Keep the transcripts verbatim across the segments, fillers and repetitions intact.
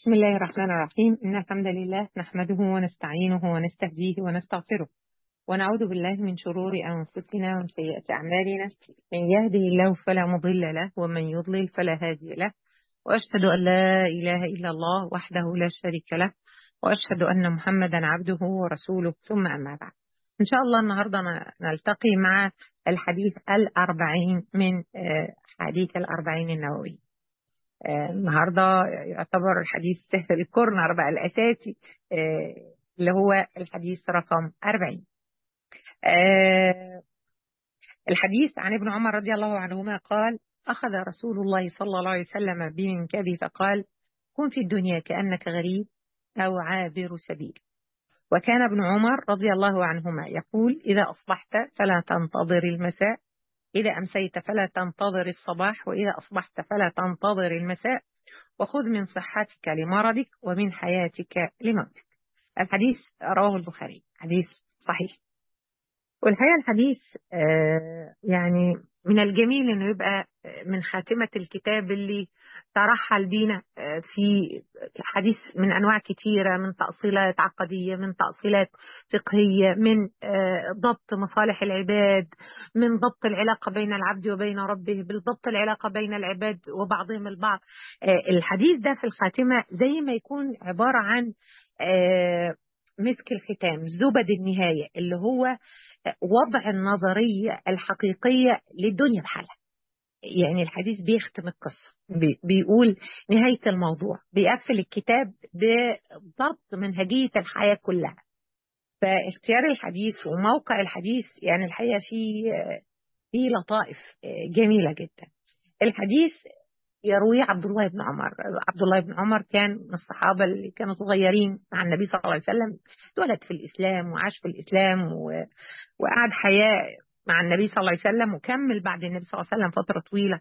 بسم الله الرحمن الرحيم. إن الحمد لله نحمده ونستعينه ونستهديه ونستغفره ونعوذ بالله من شرور أنفسنا ومن سيئات أعمالنا. من يهده الله فلا مضل له ومن يضلل فلا هادي له، وأشهد أن لا إله إلا الله وحده لا شريك له، وأشهد أن محمدا عبده ورسوله، ثم أما بعد. إن شاء الله النهاردة نلتقي مع الحديث الأربعين من آه، حديث الأربعين النووي. آه، النهارده يعتبر الحديث سهل الكورنر بقى الأساسي، آه، اللي هو الحديث رقم أربعين. آه، الحديث عن ابن عمر رضي الله عنهما قال: أخذ رسول الله صلى الله عليه وسلم بمنكبه فقال: كن في الدنيا كأنك غريب أو عابر سبيل. وكان ابن عمر رضي الله عنهما يقول: إذا أصبحت فلا تنتظر المساء، إذا أمسيت فلا تنتظر الصباح، وإذا أصبحت فلا تنتظر المساء، وخذ من صحتك لمرضك ومن حياتك لموتك. الحديث رواه البخاري، حديث صحيح. والحقيقة الحديث آه يعني من الجميل انه يبقى من خاتمة الكتاب اللي ترحل بينا آه في حديث من انواع كتيرة، من تأصيلات عقدية، من تأصيلات فقهية، من آه ضبط مصالح العباد، من ضبط العلاقة بين العبد وبين ربه، بالضبط العلاقة بين العباد وبعضهم البعض. آه الحديث ده في الخاتمة زي ما يكون عبارة عن آه مسك الختام، زبد النهاية، اللي هو وضع النظرية الحقيقية للدنيا بحالها. يعني الحديث بيختم القصة، بي بيقول نهاية الموضوع، بيقفل الكتاب بضبط منهجية الحياة كلها. فاختيار الحديث وموقع الحديث يعني الحقيقة فيه فيه لطائف جميلة جدا. الحديث يروي عبد الله بن عمر. عبد الله بن عمر كان من الصحابة اللي كانوا صغيرين مع النبي صلى الله عليه وسلم، اتولد في الإسلام وعاش في الإسلام و... وقعد حياة مع النبي صلى الله عليه وسلم، وكمل بعد النبي صلى الله عليه وسلم فترة طويلة.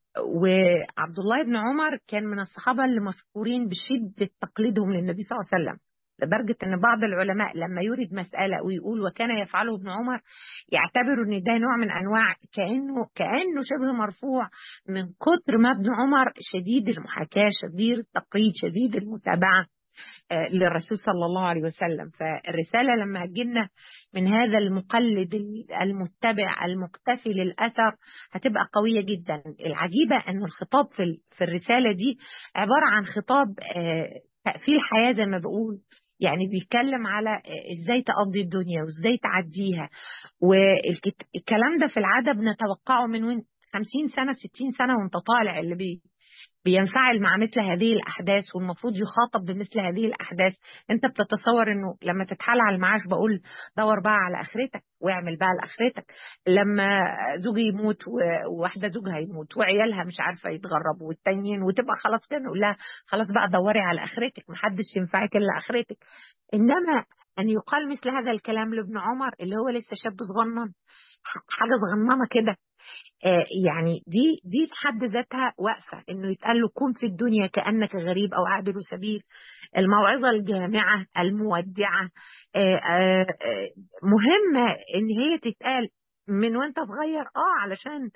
وعبد الله بن عمر كان من الصحابة اللي مشهورين بشدة تقليدهم للنبي صلى الله عليه وسلم، لدرجة أن بعض العلماء لما يرد مسألة ويقول وكان يفعله ابن عمر، يعتبروا أن ده نوع من أنواع كأنه كأنه شبه مرفوع، من كتر ما ابن عمر شديد المحاكاة، شديد التقليد، شديد المتابعة للرسول صلى الله عليه وسلم. فالرسالة لما هتجينا من هذا المقلد المتبع المقتفي للأثر هتبقى قوية جدا. العجيبة أن الخطاب في في الرسالة دي عبارة عن خطاب تقفيل حياة زي ما بقول، يعني بيتكلم على ازاي تقضي الدنيا وازاي تعديها. والكلام ده في العادة بنتوقعه من وين خمسين سنة ستين سنة وانت طالع، اللي بي بينفعل مع مثل هذه الأحداث والمفروض يخاطب بمثل هذه الأحداث. أنت بتتصور أنه لما تتحال على المعاش بقول دور بقى على آخرتك واعمل بقى لآخرتك، لما زوجي يموت وواحدة زوجها يموت وعيالها مش عارفة يتغربوا والتانيين، وتبقى خلاص كده نقول لها خلاص بقى دوري على آخرتك، محدش ينفعك إلا آخرتك. إنما أن يقال مثل هذا الكلام لابن عمر اللي هو لسه شاب صغنن، حاجة صغننة كده، آه يعني دي دي في حد ذاتها واقفه انه يتقال له كن في الدنيا كانك غريب او عابر سبيل. الموعظه الجامعه المودعه آه آه آه مهمه ان هي تتقال من وانت صغير، اه علشان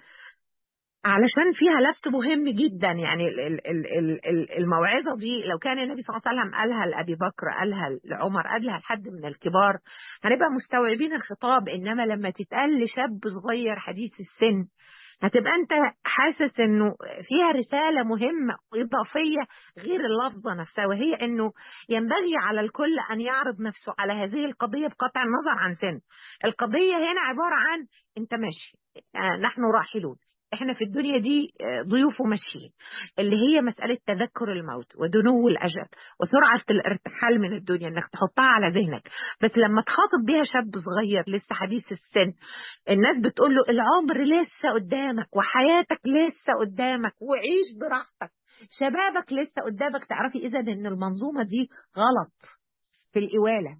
علشان فيها لفت مهم جدا. يعني ال- ال- ال- ال- ال- الموعظه دي لو كان النبي صلى الله عليه وسلم قالها لابي بكر، قالها لعمر، قالها لحد من الكبار، هنبقى مستوعبين الخطاب. انما لما تتقال لشاب صغير حديث السن هتبقى انت حاسس انه فيها رسالة مهمة إضافية غير اللفظة نفسها، وهي انه ينبغي على الكل ان يعرض نفسه على هذه القضية بقطع النظر عن سن. القضية هنا عبارة عن انت ماشي، آه نحن راحلون، احنا في الدنيا دي آه ضيوف وماشيين، اللي هي مسألة تذكر الموت ودنو الأجل وسرعة الارتحال من الدنيا، انك تحطها على ذهنك. بس لما تخاطب بيها شاب صغير لسه حديث السن، الناس بتقول له العمر لسه قدامك وحياتك لسه قدامك وعيش براحتك، شبابك لسه قدامك. تعرفي إذا إن المنظومة دي غلط في الإوالة،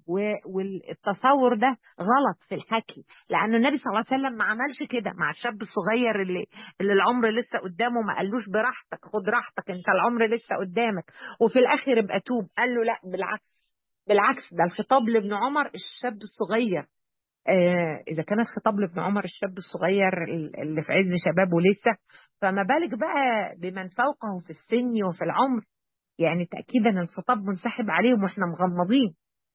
والتصور ده غلط في الحكي، لأن النبي صلى الله عليه وسلم ما عملش كده مع الشاب الصغير اللي, اللي العمر لسه قدامه، ما قالوش براحتك خد راحتك انت العمر لسه قدامك وفي الآخر ابقى توب. قال له لا، بالعكس، بالعكس ده الخطاب لابن عمر الشاب الصغير. آه إذا كان الخطاب لابن عمر الشاب الصغير اللي في عز شبابه لسه، فما بالك بقى بمن فوقه في السن وفي العمر. يعني تأكيدا الخطاب منسحب عليهم واحنا مغمضين.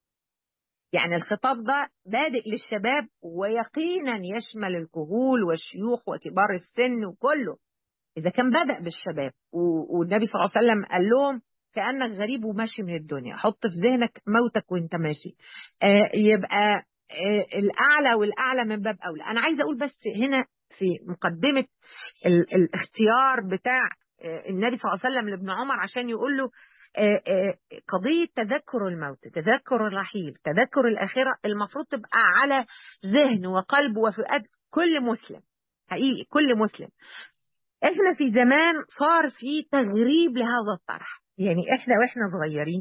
يعني الخطاب ده بادئ للشباب ويقينا يشمل الكهول والشيوخ وكبار السن وكله، إذا كان بدأ بالشباب. والنبي صلى الله عليه وسلم قال لهم كأنك غريب وماشي من الدنيا، حط في ذهنك موتك وانت ماشي. آه يبقى آه الأعلى والأعلى من باب أولى. أنا عايزة أقول بس هنا في مقدمة ال الاختيار بتاع آه النبي صلى الله عليه وسلم لابن عمر عشان يقول له آه آه قضية تذكر الموت، تذكر الرحيل، تذكر الآخرة، المفروض تبقى على ذهن وقلب وفؤاد كل مسلم، حقيقي كل مسلم. احنا في زمان صار في تغريب لهذا الطرح. يعني احنا واحنا صغيرين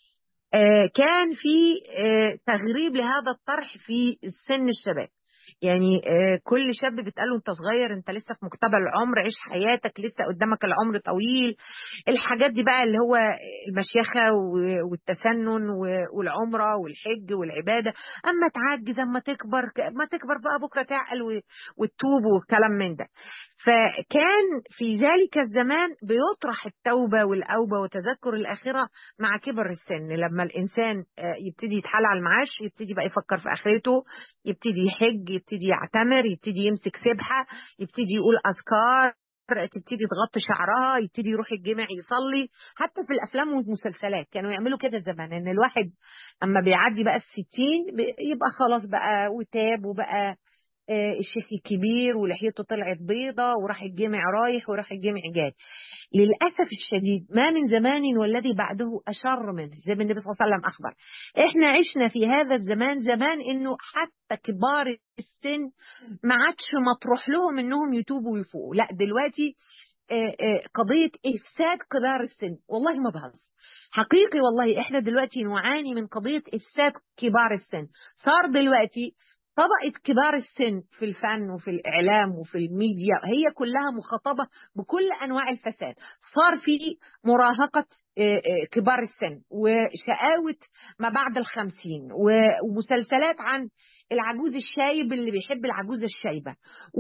آه كان في آه تغريب لهذا الطرح في سن الشباب. يعني آه كل شاب بتقاله انت صغير، انت لسه في مقتبل العمر، عيش حياتك، لسه قدامك العمر طويل. الحاجات دي بقى اللي هو المشيخة والتسنن والعمرة والحج والعبادة. اما تعجز، اما تكبر، ما تكبر بقى بكرة تعقل وتتوب وكلام من ده. فكان في ذلك الزمان بيطرح التوبة والأوبة وتذكر الآخرة مع كبر السن، لما الإنسان يبتدي يتحال على المعاش، يبتدي بقى يفكر في آخرته، يبتدي يحج، يبتدي يعتمر، يبتدي يمسك سبحة، يبتدي يقول أذكار، تبتدي تغطي شعرها، يبتدي يروح الجامع يصلي. حتى في الأفلام والمسلسلات كانوا يعملوا كده زمان، إن الواحد أما بيعدي بقى الستين يبقى خلاص بقى وتاب وبقى آه الشيخ الكبير ولحيته طلعت بيضة وراح الجامع رايح وراح الجامع جاي. للأسف الشديد ما من زمان والذي بعده أشر منه، زي ما النبي صلى الله عليه وسلم أخبر. إحنا عشنا في هذا الزمان زمان إنه حتى كبار السن ما عادش مطروح لهم إنهم يتوبوا ويفوقوا. لا دلوقتي آه آه قضية إفساد كبار السن، والله ما بهزر، حقيقي والله. إحنا دلوقتي نعاني من قضية إفساد كبار السن. صار دلوقتي طبقة كبار السن في الفن وفي الإعلام وفي الميديا هي كلها مخاطبة بكل أنواع الفساد. صار في مراهقة كبار السن وشقاوة ما بعد الخمسين ومسلسلات عن العجوز الشايب اللي بيحب العجوزة الشايبة،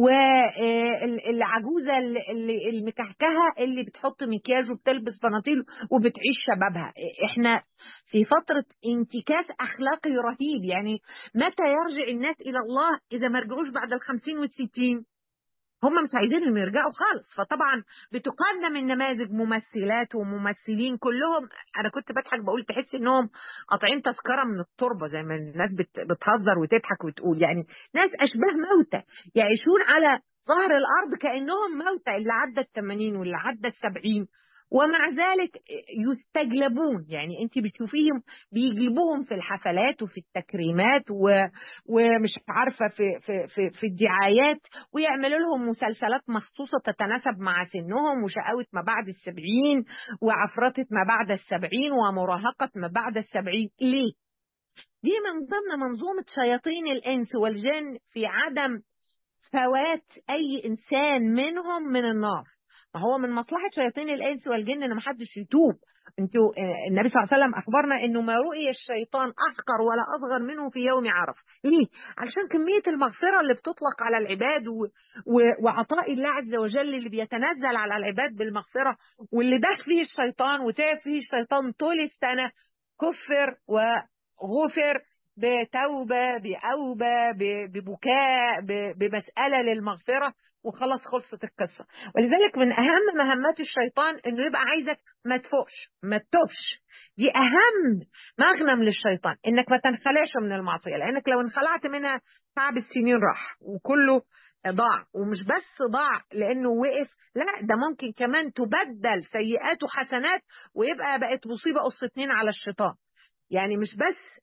والعجوزة المكهكهة اللي بتحط مكياج وبتلبس بناطيل وبتعيش شبابها. احنا في فترة انتكاس أخلاقي رهيب. يعني متى يرجع الناس إلى الله إذا ما رجعوش بعد الخمسين والستين؟ هم مش عايزينهم يرجعوا خالص. فطبعا بتقارن من نماذج ممثلات وممثلين كلهم، انا كنت بضحك بقول تحس انهم قاطعين تذكره من التربه، زي ما الناس بتهزر وتضحك وتقول. يعني ناس اشباه موتى يعيشون على ظهر الارض كانهم موتى، اللي عدى الثمانين واللي عدى السبعين، ومع ذلك يستجلبون. يعني انت بتشوفيهم بيجلبوهم في الحفلات وفي التكريمات و... ومش عارفه في في في, في الدعايات، ويعملوا لهم مسلسلات مخصوصه تتناسب مع سنهم، وشقاوه ما بعد السبعين وعفرطه ما بعد السبعين ومراهقه ما بعد السبعين. ليه؟ دي من ضمن منظومه شياطين الانس والجن في عدم فوات اي انسان منهم من النار. ما هو من مصلحة شياطين الإنس والجن إن محدش يتوب. انتوا النبي صلى الله عليه وسلم أخبرنا إنه ما رؤي الشيطان أحقر ولا أصغر منه في يوم عرفة. ليه؟ علشان كمية المغفرة اللي بتطلق على العباد و... و... وعطاء الله عز وجل اللي بيتنزل على العباد بالمغفرة، واللي دخل فيه الشيطان وتعب فيه الشيطان طول السنة كفر وغفر بتوبة بأوبة ببكاء بمسألة للمغفرة، وخلاص خلصت القصة. ولذلك من أهم مهمات الشيطان إنه يبقى عايزك ما تفوقش ما تتوبش. دي أهم مغنم للشيطان، إنك ما تنخلعش من المعصية، لأنك لو انخلعت منها تعب السنين راح وكله ضاع. ومش بس ضاع لأنه وقف، لا ده ممكن كمان تبدل سيئات وحسنات ويبقى بقت مصيبة قص اتنين على الشيطان. يعني مش بس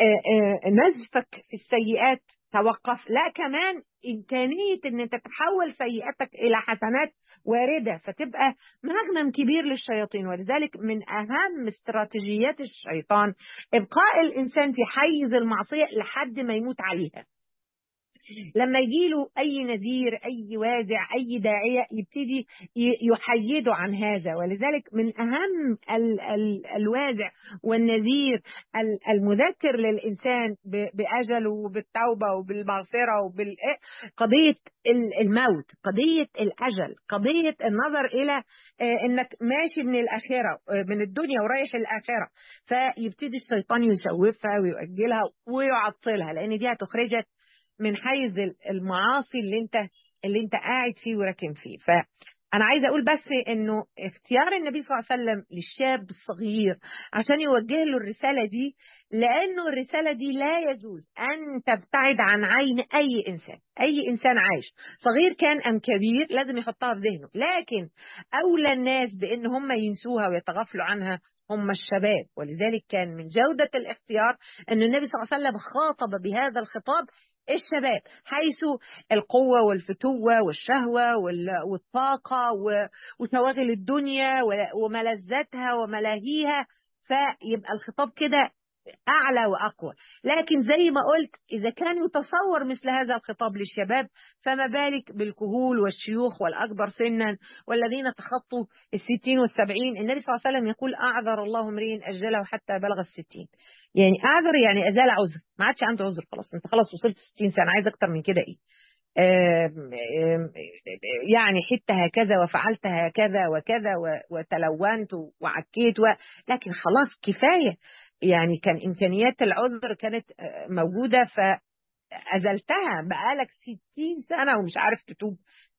نزفك في السيئات توقف، لا كمان إمكانية أن أنت تحول سيئاتك إلى حسنات واردة، فتبقى مغنم كبير للشياطين. ولذلك من أهم استراتيجيات الشيطان إبقاء الإنسان في حيز المعصية لحد ما يموت عليها. لما يجيله أي نذير، أي وازع، أي داعية، يبتدي ي- يحيده عن هذا. ولذلك من أهم ال ال الوازع والنذير ال- المذكر للإنسان ب- بأجله وبالتوبة وبالمغفرة وبال قضية ال- الموت، قضية الأجل، قضية النظر إلى آه، إنك ماشي من الآخرة، آه، من الدنيا ورايح الآخرة. فيبتدي الشيطان يسوفها ويؤجلها ويعطلها، لأن دي هتخرجك من حيز المعاصي اللي انت اللي انت قاعد فيه وراكن فيه. فانا عايزه اقول بس انه اختيار النبي صلى الله عليه وسلم للشاب الصغير عشان يوجه له الرساله دي، لانه الرساله دي لا يجوز ان تبتعد عن عين اي انسان، اي انسان عايش صغير كان ام كبير لازم يحطها في ذهنه. لكن اولى الناس بان هم ينسوها ويتغافلوا عنها هم الشباب. ولذلك كان من جودة الاختيار أن النبي صلى الله عليه وسلم خاطب بهذا الخطاب الشباب، حيث القوة والفتوة والشهوة والطاقة وشواغل الدنيا وملذاتها وملاهيها. فيبقى الخطاب كده أعلى وأقوى. لكن زي ما قلت، إذا كان يتصور مثل هذا الخطاب للشباب، فما بالك بالكهول والشيوخ والأكبر سنا والذين تخطوا الستين والسبعين. النبي صلى الله عليه وسلم يقول: أعذر الله امرئ أجله حتى بلغ الستين. يعني أعذر يعني أزال عذر، ما عادش عنده عذر، خلاص أنت خلاص وصلت ستين سنة، عايز أكتر من كده إيه؟ آم آم يعني حتى هكذا وفعلت هكذا وكذا وتلونت وعكيت و... لكن خلاص كفاية. يعني كان إمكانيات العذر كانت موجودة فأزلتها، بقالك ستين سنة ومش عارف تتوب.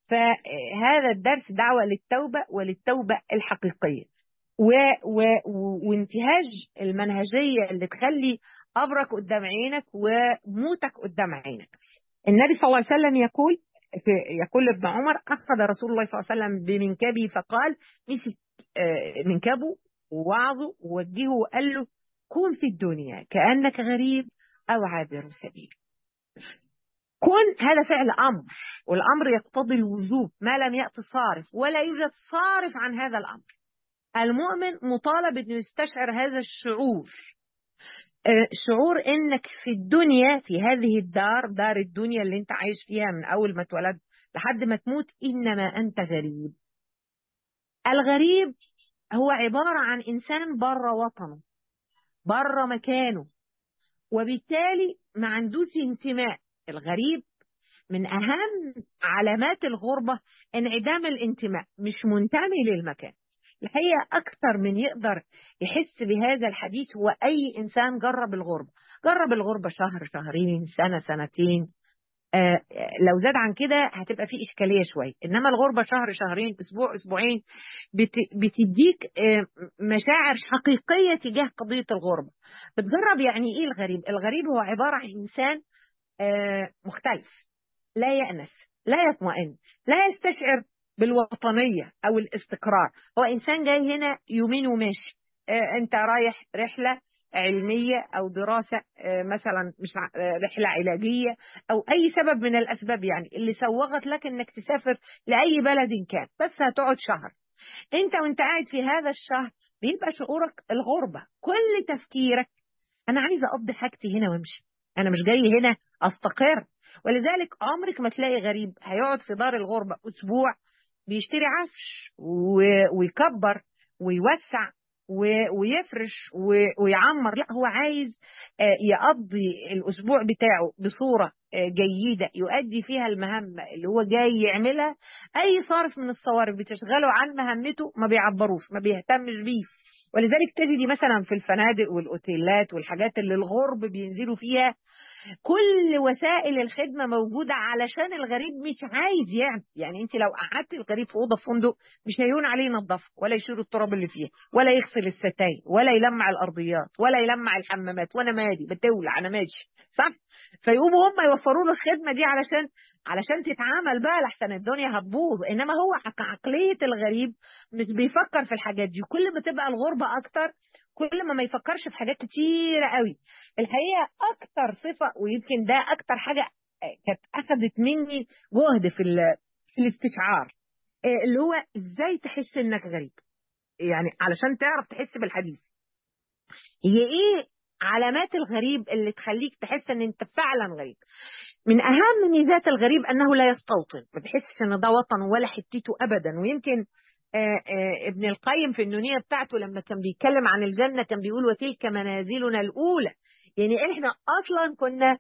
فهذا الدرس دعوة للتوبة وللتوبة الحقيقية و... و... وانتهاج المنهجية اللي تخلي قبرك قدام عينك وموتك قدام عينك. النبي صلى الله عليه وسلم يقول في يقول ابن عمر: أخذ رسول الله صلى الله عليه وسلم بمنكبه فقال، مسك منكبه ووعظه ووجهه وقال له: كن في الدنيا كأنك غريب أو عابر سبيل. كن هذا فعل أمر، والأمر يقتضي الوجوب ما لم يأتي صارف، ولا يوجد صارف عن هذا الأمر. المؤمن مطالب أنه يستشعر هذا الشعور، شعور انك في الدنيا، في هذه الدار، دار الدنيا اللي انت عايش فيها من اول ما اتولدت لحد ما تموت، انما انت غريب. الغريب هو عبارة عن انسان بره وطنه، بره مكانه، وبالتالي ما عندوش انتماء. الغريب من اهم علامات الغربة انعدام الانتماء، مش منتمي للمكان. الحقيقة أكثر من يقدر يحس بهذا الحديث هو أي إنسان جرب الغربة، جرب الغربة شهر، شهرين، سنة، سنتين. آه لو زاد عن كده هتبقى في إشكالية شوية. إنما الغربة شهر، شهرين، أسبوع، أسبوعين، بت بتديك آه مشاعر حقيقية تجاه قضية الغربة. بتجرب يعني إيه الغريب. الغريب هو عبارة عن إنسان آه مختلف، لا يأنس، لا يطمئن، لا يستشعر بالوطنية أو الاستقرار. هو إنسان جاي هنا يومين وماشي. آه أنت رايح رحلة علمية أو دراسة، آه مثلا مش آه رحلة علاجية أو أي سبب من الأسباب، يعني اللي سوغت لك أنك تسافر لأي بلد كان، بس هتقعد شهر. أنت وأنت قاعد في هذا الشهر بيبقى شعورك الغربة، كل تفكيرك: أنا عايزة أقضي حاجتي هنا وامشي، أنا مش جاي هنا أستقر. ولذلك عمرك ما تلاقي غريب هيقعد في دار الغربة أسبوع بيشتري عفش ويكبر ويوسع ويفرش ويعمر. لا، هو عايز يقضي الأسبوع بتاعه بصورة جيدة يؤدي فيها المهمة اللي هو جاي يعملها. أي صارف من الصوارف بتشغله عن مهمته ما بيعبروش، ما بيهتمش بيه. ولذلك تجدي مثلا في الفنادق والأوتيلات والحاجات اللي الغرب بينزلوا فيها كل وسائل الخدمة موجودة علشان الغريب مش عايز يعمل. يعني انت لو قعدت الغريب في أوضة في فندق مش هيهون عليه ينظف ولا يشيل التراب اللي فيها ولا يغسل الستاير ولا يلمع الأرضيات ولا يلمع الحمامات، وانا مالي بتولع انا ماشي صح. فيقوموا هم يوفروا له الخدمة دي علشان علشان تتعامل بقى لحسن الدنيا هتبوظ. انما هو عقلية الغريب مش بيفكر في الحاجات دي. كل ما تبقى الغربة اكتر كل ما ما يفكرش في حاجات كتيرة قوي. الحقيقة أكتر صفة، ويمكن ده أكتر حاجة كانت أخذت مني جهد في في الاستشعار، اللي هو إزاي تحس إنك غريب. يعني علشان تعرف تحس بالحديث، هي إيه علامات الغريب اللي تخليك تحس ان انت فعلا غريب. من اهم ميزات الغريب انه لا يستوطن، ما تحسش ان ده وطن ولا حتته ابدا. ويمكن آآ آآ ابن القيم في النونية بتاعته لما كان بيتكلم عن الجنة كان بيقول وتلك منازلنا الأولى. يعني احنا أصلا كنا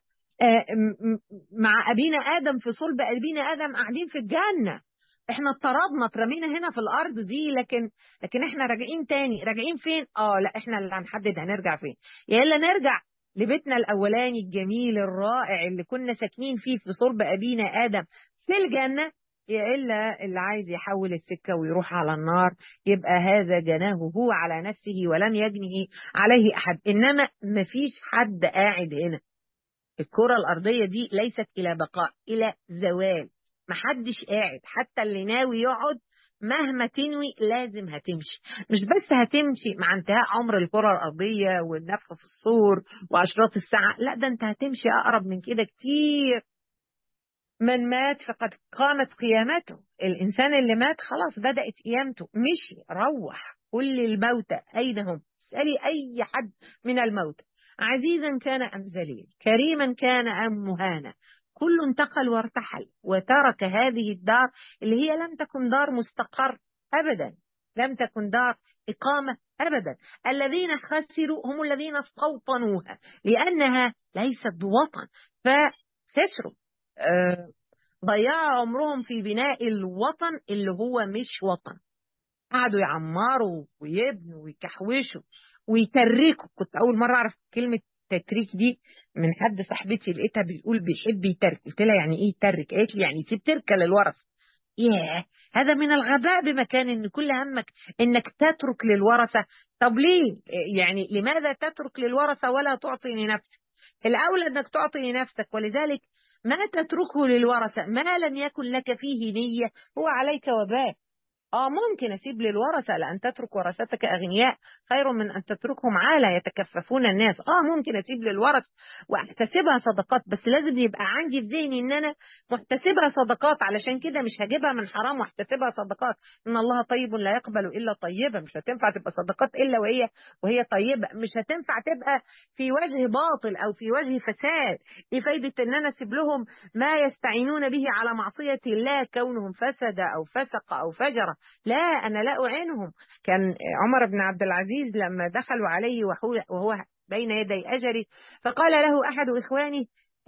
مع أبينا آدم في صلب أبينا آدم قاعدين في الجنة. احنا اتطردنا اترمينا هنا في الأرض دي، لكن لكن احنا راجعين تاني. راجعين فين؟ اه لا احنا اللي هنحدد هنرجع فين. يا إلا نرجع لبيتنا الأولاني الجميل الرائع اللي كنا ساكنين فيه في صلب أبينا آدم في الجنة، يا إلا اللي عايز يحول السكة ويروح على النار، يبقى هذا جناه هو على نفسه ولم يجنه عليه أحد. إنما مفيش حد قاعد هنا. الكرة الأرضية دي ليست إلى بقاء، إلى زوال. محدش قاعد، حتى اللي ناوي يقعد مهما تنوي لازم هتمشي. مش بس هتمشي مع انتهاء عمر الكرة الأرضية والنفخ في الصور وأشراط الساعة، لا ده انت هتمشي أقرب من كده كتير. من مات فقد قامت قيامته. الإنسان اللي مات خلاص بدأت قيامته، مشي روح. كل الموتى أين هم؟ اسألي أي حد من الموتى، عزيزا كان أم ذليل، كريما كان أم مهانا، كل انتقل وارتحل وترك هذه الدار اللي هي لم تكن دار مستقر أبدا، لم تكن دار إقامة أبدا. الذين خسروا هم الذين استوطنوها لأنها ليست بوطن فخسروا. آه، ضيعوا عمرهم في بناء الوطن اللي هو مش وطن. قعدوا يعمروا ويبنوا ويكحوشوا ويتركوا. كنت أول مرة أعرف كلمة تتريك دي من حد صاحبتي، لقيتها بيقول بيحب يترك. قلت لها يعني إيه يترك؟ قالت لي يعني يسيب تركة للورث. ياه، هذا من الغباء بمكان، إن كل همك إنك تترك للورثة. طب ليه؟ يعني لماذا تترك للورثة ولا تعطي لنفسك؟ الأولى أنك تعطي لنفسك. ولذلك ما تتركه للورثة ما لم يكن لك فيه نية هو عليك وبال. اه ممكن اسيب للورثه، لان تترك ورثتك اغنياء خير من ان تتركهم عالة يتكففون الناس. اه ممكن اسيب للورث واحتسبها صدقات، بس لازم يبقى عندي في ذهني ان انا محتسبها صدقات. علشان كده مش هجيبها من حرام واحتسبها صدقات. ان الله طيب لا يقبل الا طيبا. مش هتنفع تبقى صدقات الا وهي وهي طيبه. مش هتنفع تبقى في وجه باطل او في وجه فساد. ايه فايده ان انا اسيب لهم ما يستعينون به على معصيه الله كونهم فسد او فسق او فجر؟ لا أنا لا أعينهم. كان عمر بن عبد العزيز لما دخلوا عليه وهو بين يدي أجله فقال له أحد إخوانه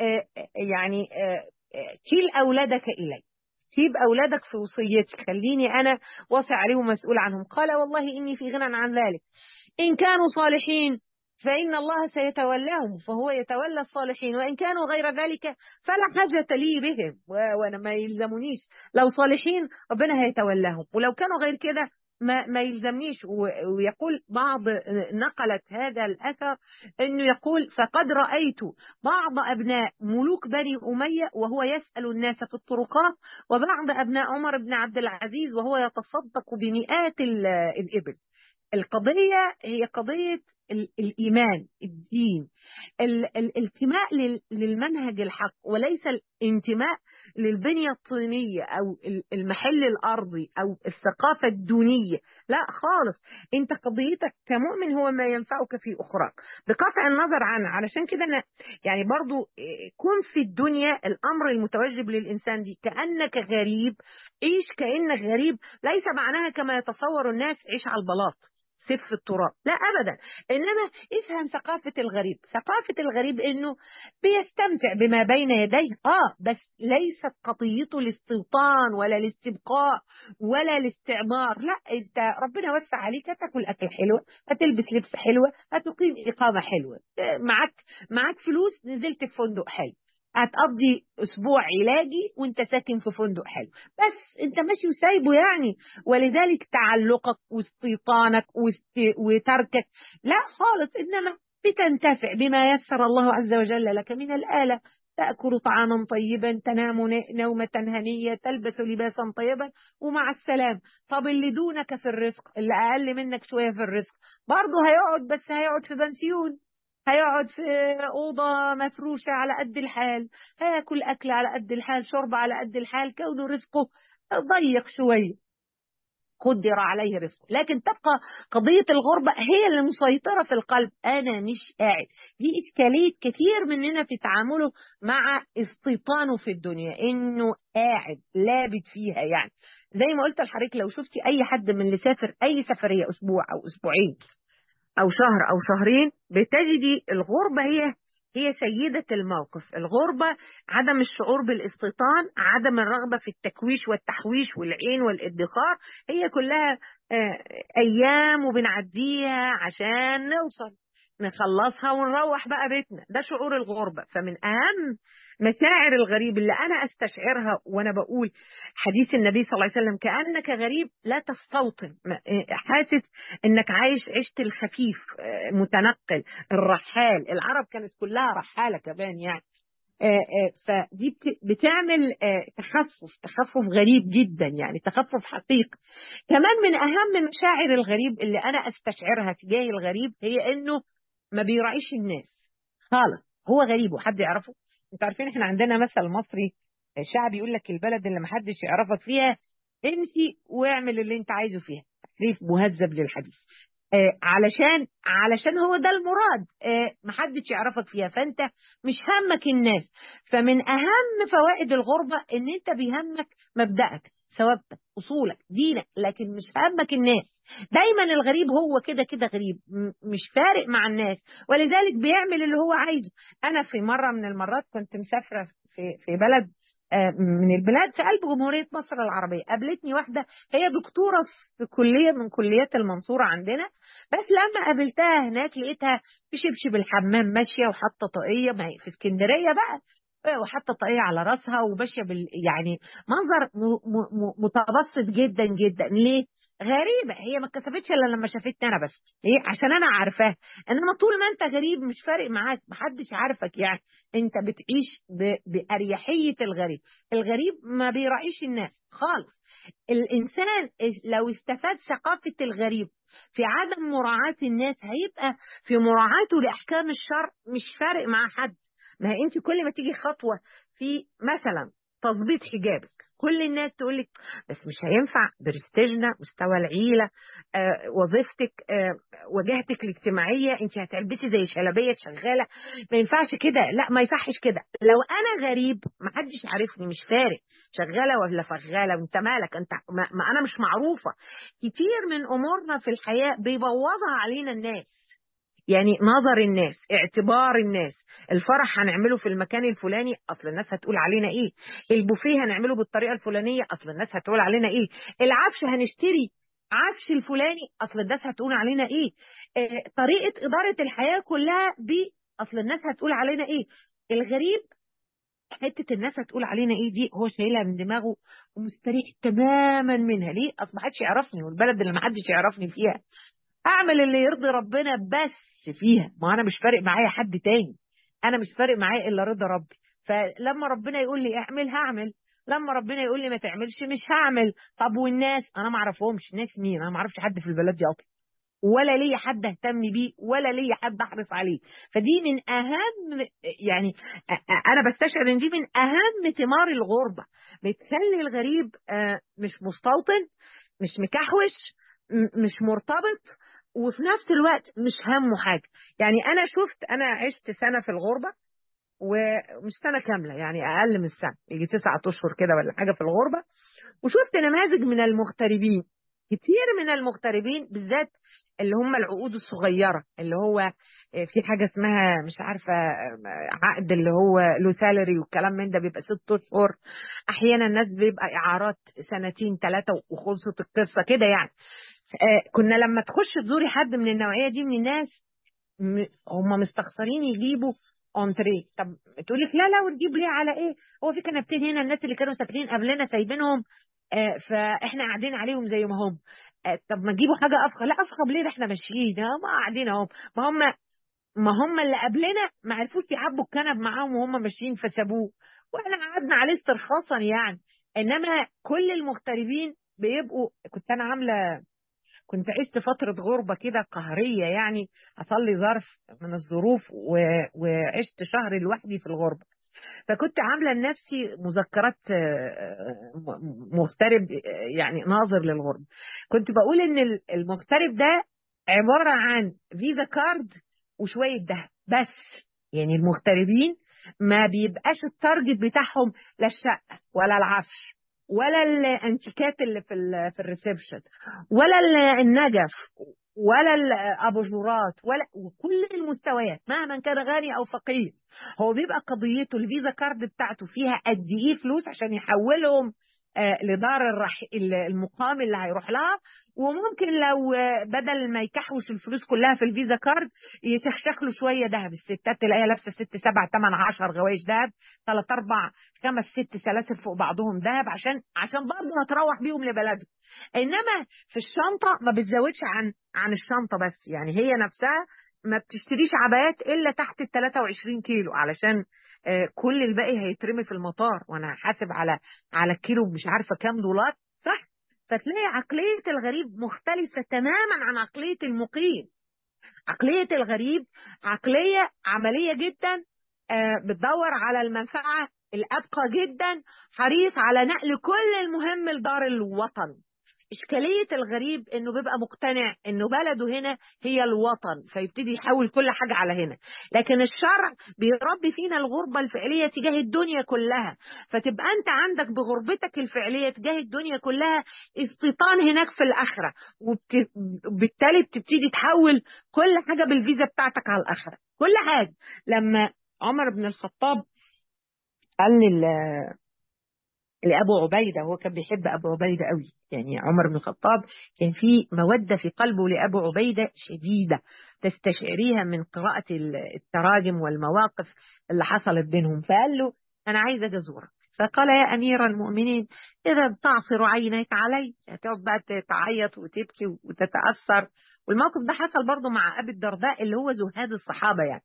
يعني كيل أولادك إلي، سيب أولادك في وصيتك، خليني أنا وصي عليهم مسؤول عنهم. قال والله إني في غنى عن ذلك، إن كانوا صالحين فإن الله سيتولاهم فهو يتولى الصالحين، وإن كانوا غير ذلك فلا حاجة لي بهم وأنا ما يلزمونيش. لو صالحين ربنا هيتولاهم، ولو كانوا غير كده ما, ما يلزمنيش. ويقول بعض نقلت هذا الأثر أنه يقول فقد رأيت بعض أبناء ملوك بني أمية وهو يسأل الناس في الطرقات، وبعض أبناء عمر بن عبد العزيز وهو يتصدق بمئات الإبل. القضية هي قضية الإيمان، الدين، الانتماء للمنهج الحق، وليس الانتماء للبنية الطينية أو المحل الأرضي أو الثقافة الدونية. لا خالص، أنت قضيتك كمؤمن هو ما ينفعك في أخراك بقطع النظر عنه. علشان كده أنا يعني برضو كن في الدنيا الأمر المتوجب للإنسان دي كأنك غريب. عيش كأنك غريب، ليس معناها كما يتصور الناس عيش على البلاط سف التراب، لا أبدا. إنما افهم ثقافة الغريب. ثقافة الغريب إنه بيستمتع بما بين يديه آه بس ليست قضيته الاستيطان ولا الاستبقاء ولا الاستعمار. لا، أنت ربنا وسع عليك، هتاكل أكل حلو، هتلبس لبس حلوة، هتقيم إقامة حلوة، معك معك فلوس، نزلت في فندق حلو، هتقضي اسبوع علاجي وانت ساكن في فندق حلو، بس انت ماشي وسايبه يعني. ولذلك تعلقك واستيطانك وتركك لا خالص، انما بتنتفع بما يسر الله عز وجل لك من الآلة. تأكل طعاما طيبا، تنام نومة هنية، تلبس لباسا طيبا، ومع السلام. طب اللي دونك في الرزق، اللي أقل منك شوية في الرزق، برضه هيقعد، بس هيقعد في بنسيون، هيقعد في أوضة مفروشة على قد الحال، هياكل أكل على قد الحال، شرب على قد الحال، كونه رزقه ضيق شوية. قدر عليه رزقه، لكن تبقى قضية الغربة هي اللي مسيطرة في القلب. أنا مش قاعد. دي إشكالية كثير مننا في تعامله مع استيطانه في الدنيا، إنه قاعد لابد فيها. يعني زي ما قلت لحضرتك، لو شفتي أي حد من اللي سافر أي سفرية أسبوع أو أسبوعين أو شهر أو شهرين، بتجدي الغربة هي هي سيدة الموقف. الغربة عدم الشعور بالاستيطان، عدم الرغبة في التكويش والتحويش والعين والادخار، هي كلها آه، أيام وبنعديها عشان نوصل نخلصها ونروح بقى بيتنا. ده شعور الغربة. فمن أهم مشاعر الغريب اللي أنا أستشعرها وأنا بقول حديث النبي صلى الله عليه وسلم كأنك غريب لا تستوطن، حاسس انك عايش عشت الخفيف، متنقل، الرحال. العرب كانت كلها رحالة كمان يعني. فدي بتعمل تخفف تخفف غريب جدا، يعني تخفف حقيقي. كمان من اهم مشاعر الغريب اللي انا استشعرها تجاه الغريب هي انه ما بيراعيش الناس خالص. هو غريب وحد يعرفه. انتوا عارفين احنا عندنا مثل مصري شعبي يقول لك البلد اللي ما حدش يعرفك فيها امشي واعمل اللي انت عايزه فيها. تحريف مهذب للحديث. آه علشان علشان هو ده المراد. آه محدش يعرفك فيها، فانت مش همك الناس. فمن اهم فوائد الغربة ان انت بيهمك مبدأك، ثوابتك، اصولك، دينك، لكن مش همك الناس. دايما الغريب هو كده كده غريب، مش فارق مع الناس، ولذلك بيعمل اللي هو عايزه. انا في مرة من المرات كنت مسافرة في في بلد من البلاد في قلب جمهورية مصر العربية. قابلتني واحدة هي دكتورة في كلية من كليات المنصورة عندنا، بس لما قابلتها هناك لقيتها في شبشب الحمام ماشية وحاطة طاقية، ما هي في اسكندرية بقى، وحاطة طاقية على راسها وماشية بال يعني منظر م... م... متبسط جدا جدا. ليه؟ غريبة. هي ما اتكسفتش الا لما شافتني انا بس. ليه؟ عشان انا عارفاه. انما طول ما انت غريب مش فارق معاك، محدش عارفك يعني. انت بتعيش ب... بأريحية الغريب. الغريب ما بيراعيش الناس خالص. الانسان لو استفاد ثقافة الغريب في عدم مراعاة الناس، هيبقى في مراعاته لأحكام الشرع مش فارق مع حد. ما هي انت كل ما تيجي خطوة في مثلا تظبيط حجابك، كل الناس تقول لك بس مش هينفع، برستيجنا، مستوى العيلة، آه، وظيفتك، آه، وجهتك الاجتماعية، انت هتلبسي زي شلبية شغالة، ما ينفعش كده، لا ما يصحش كده. لو انا غريب ما حدش عارفني، مش فارق شغالة ولا فغالة، وانت مالك انت، ما, ما انا مش معروفة. كتير من امورنا في الحياة بيبوظها علينا الناس. يعني نظر الناس، اعتبار الناس. الفرح هنعمله في المكان الفلاني، اصل الناس هتقول علينا ايه. البوفيه هنعمله بالطريقه الفلانيه، اصل الناس هتقول علينا ايه. العفش هنشتري عفش الفلاني، اصل الناس هتقول علينا ايه. آه طريقه اداره الحياه كلها ب اصل الناس هتقول علينا ايه. الغريب حته الناس هتقول علينا ايه دي هو شايلها من دماغه ومستريح تماما منها. ليه؟ اصل ما حدش يعرفني، والبلد اللي ما حدش يعرفني فيها اعمل اللي يرضي ربنا بس فيها. ما انا مش فارق معايا حد تاني، انا مش فارق معايا الا رضا ربي. فلما ربنا يقول لي اعمل هعمل، لما ربنا يقول لي ما تعملش مش هعمل. طب والناس انا ما اعرفهمش، ناس مين؟ انا ما اعرفش حد في البلد دي اصلا، ولا ليا حد اهتم بيه، ولا ليا حد احرص عليه. فدي من اهم يعني انا بستشعر ان دي من اهم ثمار الغربه. بتخلي الغريب مش مستوطن، مش مكحوش، مش مرتبط، وفي نفس الوقت مش همه حاجه. يعني انا شفت، انا عشت سنه في الغربه، ومش سنه كامله، يعني اقل من سنه، يجي تسعة اشهر كده ولا حاجه في الغربه. وشفت نماذج من المغتربين، كتير من المغتربين بالذات اللي هم العقود الصغيرة، اللي هو في حاجة اسمها مش عارفة عقد اللي هو له سالري والكلام من ده، بيبقى ست أشهر. أحيانا الناس بيبقى إعارات سنتين ثلاثة وخلصت القصة كده يعني. كنا لما تخش تزوري حد من النوعية دي من الناس، هم مستخسرين يجيبوا اونتريه. طب تقول لك لا لا، ونجيب ليه على ايه؟ هو في كنبتين هنا، الناس اللي كانوا ساكنين قبلنا سايبينهم، آه فاحنا قاعدين عليهم زي ما هم. آه طب ما تجيبوا حاجه افخم. لا افخم ليه؟ احنا ماشيين، هم قاعدين اهم. ما هم ما هم اللي قبلنا ما عرفوش يعبوا الكنب معاهم وهم ماشيين فسابوه، واحنا قعدنا عليه استرخاصا يعني. انما كل المغتربين بيبقوا، كنت انا عامله كنت عشت فترة غربة كده قهرية يعني. حصل لي ظرف من الظروف و... وعشت شهر لوحدي في الغربة. فكنت عاملة لنفسي مذكرات مغترب، يعني ناظر للغرب. كنت بقول إن المغترب ده عبارة عن فيزا كارد وشوية دهب بس. يعني المغتربين ما بيبقاش التارجت بتاعهم لا الشقة ولا العفش ولا الانتيكات اللي في في الريسبشن ولا النجف ولا الاباجورات ولا وكل المستويات مهما كان غني او فقير. هو بيبقى قضيته الفيزا كارد بتاعته فيها قد ايه فلوس عشان يحولهم آه لدار الرح... المقام اللي هيروح لها. وممكن لو آه بدل ما يكحوش الفلوس كلها في الفيزا كارد يشخشخ له شويه ذهب. الستات تلاقيها لابسه ست سبع ثمان عشر غوايش ذهب، ثلاث اربع خمس ست سلاسل فوق بعضهم ذهب، عشان عشان برضه هتروح بيهم لبلدهم. انما في الشنطه ما بتزودش عن عن الشنطه بس. يعني هي نفسها ما بتشتريش عبايات الا تحت ال ثلاثة وعشرين كيلو، علشان آه كل الباقي هيترمي في المطار وانا هحاسب على على الكيلو مش عارفه كام دولار، صح؟ فتلاقي عقليه الغريب مختلفه تماما عن عقليه المقيم. عقليه الغريب عقليه عمليه جدا، آه بتدور على المنفعه الابقى جدا، حريص على نقل كل المهم لدار الوطن. إشكالية الغريب إنه بيبقى مقتنع إنه بلده هنا هي الوطن، فيبتدي يحول كل حاجة على هنا. لكن الشرع بيربي فينا الغربة الفعلية تجاه الدنيا كلها، فتبقى أنت عندك بغربتك الفعلية تجاه الدنيا كلها استيطان هناك في الآخرة، وبالتالي بتبتدي تحول كل حاجة بالفيزا بتاعتك على الآخرة. كل حاجة. لما عمر بن الخطاب قال لي لأبو عبيدة، هو كان بيحب أبو عبيدة قوي، يعني عمر بن الخطاب كان في مودة في قلبه لأبو عبيدة شديدة تستشعريها من قراءة التراجم والمواقف اللي حصلت بينهم. فقال له أنا عايز أجي أزورك. فقال يا أمير المؤمنين إذا تعصر عينيك علي، تقعد بقى تعيط وتبكي وتتأثر. والموقف ده حصل برضه مع أبي الدرداء اللي هو زهاد الصحابة يعني.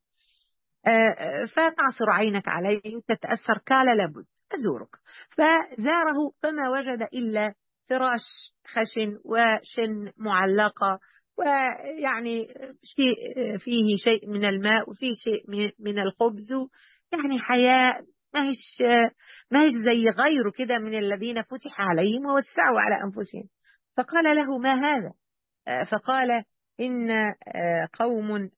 فتعصر عينك علي وتتأثر. قال لابد أزورك. فزاره فما وجد إلا فراش خشن وشن معلقة، ويعني شيء فيه شيء من الماء وفيه شيء من الخبز، يعني حياة ما هيش ما هيش زي غيره كده من الذين فتح عليهم ووسعوا على أنفسهم. فقال له ما هذا؟ فقال إن قوم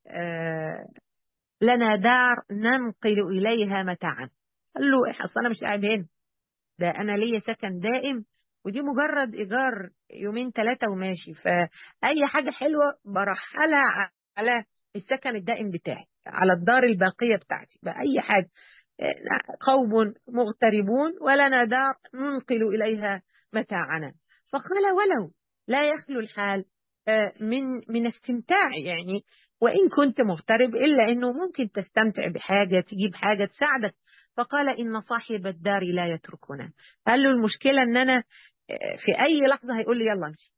لنا دار ننقل إليها متاعا. قال له اصل أنا مش قاعد هنا، ده أنا ليا سكن دائم، ودي مجرد إيجار يومين ثلاثة وماشي، فأي حاجة حلوة برحلها على السكن الدائم بتاعي، على الدار الباقية بتاعتي بأي حاجة. قوم مغتربون ولنا دار ننقل إليها متاعنا. فقال ولو لا يخلو الحال من من استمتاع، يعني وإن كنت مغترب إلا أنه ممكن تستمتع بحاجة، تجيب حاجة تساعدك. فقال إن صاحب الدار لا يتركنا. قال له المشكلة أن أنا في أي لحظة هيقول لي يلا امشي،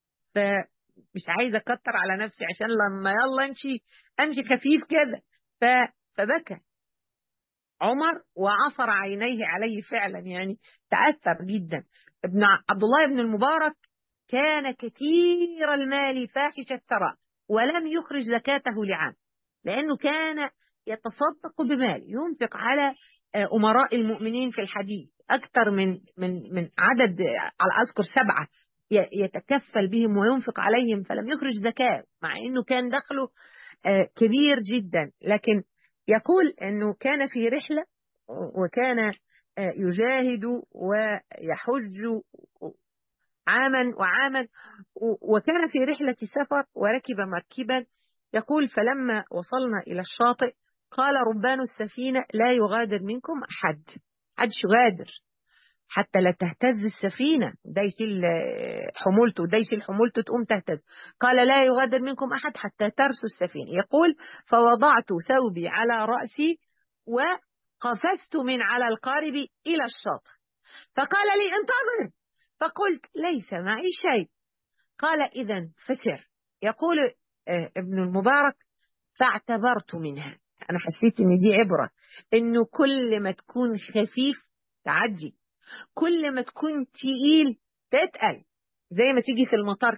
فمش عايزة أكتر على نفسي عشان لما يلا امشي أمشي خفيف كده. فبكى عمر وعصر عينيه عليه فعلا، يعني تأثر جدا. ابن عبد الله بن المبارك كان كثير المال فاحش الثراء ولم يخرج زكاته لعام، لأنه كان يتصدق بمال ينفق على أمراء المؤمنين في الحديث أكثر من من من عدد، على أذكر سبعة يتكفل بهم وينفق عليهم، فلم يخرج زكاة مع أنه كان دخله كبير جدا. لكن يقول أنه كان في رحلة وكان يجاهد ويحج عاما وعاما، وكان في رحلة سفر وركب مركبا. يقول فلما وصلنا إلى الشاطئ قال ربان السفينة لا يغادر منكم أحد، حدش يغادر حتى لا تهتز السفينة، ده يشيل حمولته ده يشيل حمولته تقوم تهتز. قال لا يغادر منكم أحد حتى ترسوا السفينة. يقول فوضعت ثوبي على رأسي وقفزت من على القارب إلى الشاطئ، فقال لي انتظر، فقلت ليس معي شيء. قال إذن فسر. يقول ابن المبارك فاعتبرت منها، أنا حسيت إن دي عبرة، إنه كل ما تكون خفيف تعدي، كل ما تكون تقيل تتقل، زي ما تيجي في المطار كده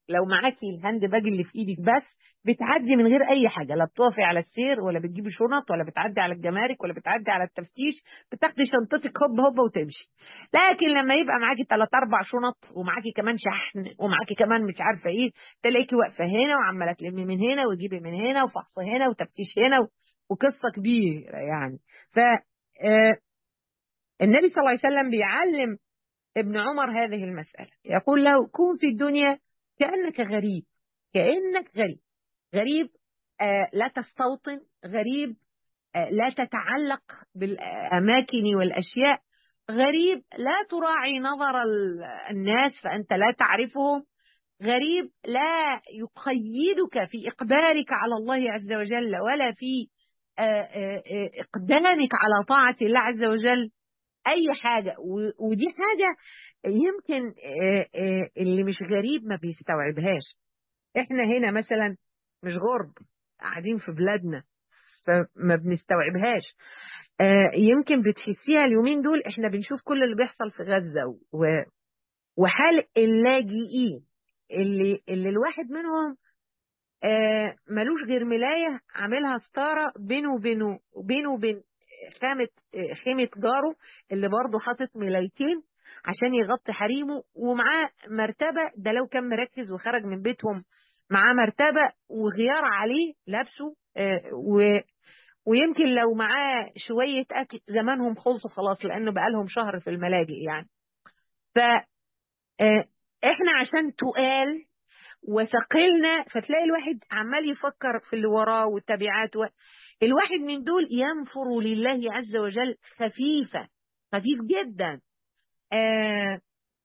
لو معاكي الهاند باج اللي في ايدك بس بتعدي من غير اي حاجه، لا بتقفي على السير ولا بتجيبي شنط ولا بتعدي على الجمارك ولا بتعدي على التفتيش، بتاخدي شنطتك هوب هوب وتمشي. لكن لما يبقى معاكي ثلاث اربع شنط ومعاكي كمان شحن ومعاكي كمان مش عارفه ايه، تلاقيكي واقفه هنا وعماله تلمي من هنا وتجيبي من هنا وفحص هنا وتفتيش هنا و... وقصه كبيره يعني. ف آه النبي صلى الله عليه وسلم بيعلم ابن عمر هذه المسألة، يقول له كن في الدنيا كأنك غريب، كأنك غريب. غريب آه لا تستوطن، غريب آه لا تتعلق بالأماكن والأشياء، غريب لا تراعي نظر الناس فأنت لا تعرفهم، غريب لا يقيدك في إقبالك على الله عز وجل ولا في آه آه آه إقدامك على طاعة الله عز وجل اي حاجه. ودي حاجه يمكن اللي مش غريب ما بيستوعبهاش. احنا هنا مثلا مش غرب، قاعدين في بلادنا فما بنستوعبهاش. يمكن بتحسيها اليومين دول، احنا بنشوف كل اللي بيحصل في غزه وحال اللاجئين اللي اللي الواحد منهم آه ملوش غير ملاية عاملها ستارة بينه وبينه وبينه وبين خامة آه خيمة جاره اللي برضه حاطط ملايتين عشان يغطي حريمه، ومعاه مرتبة، ده لو كان مركز وخرج من بيتهم معاه مرتبة وغيار عليه لابسه آه و ويمكن لو معاه شوية أكل زمانهم خلصوا خلاص لأنه بقالهم شهر في الملاجئ يعني. ف آه احنا عشان تقال وثقلنا فتلاقي الواحد عمال يفكر في اللي وراه والتبعات و... الواحد من دول ينفر لله عز وجل خفيفة، خفيف جدا. آآ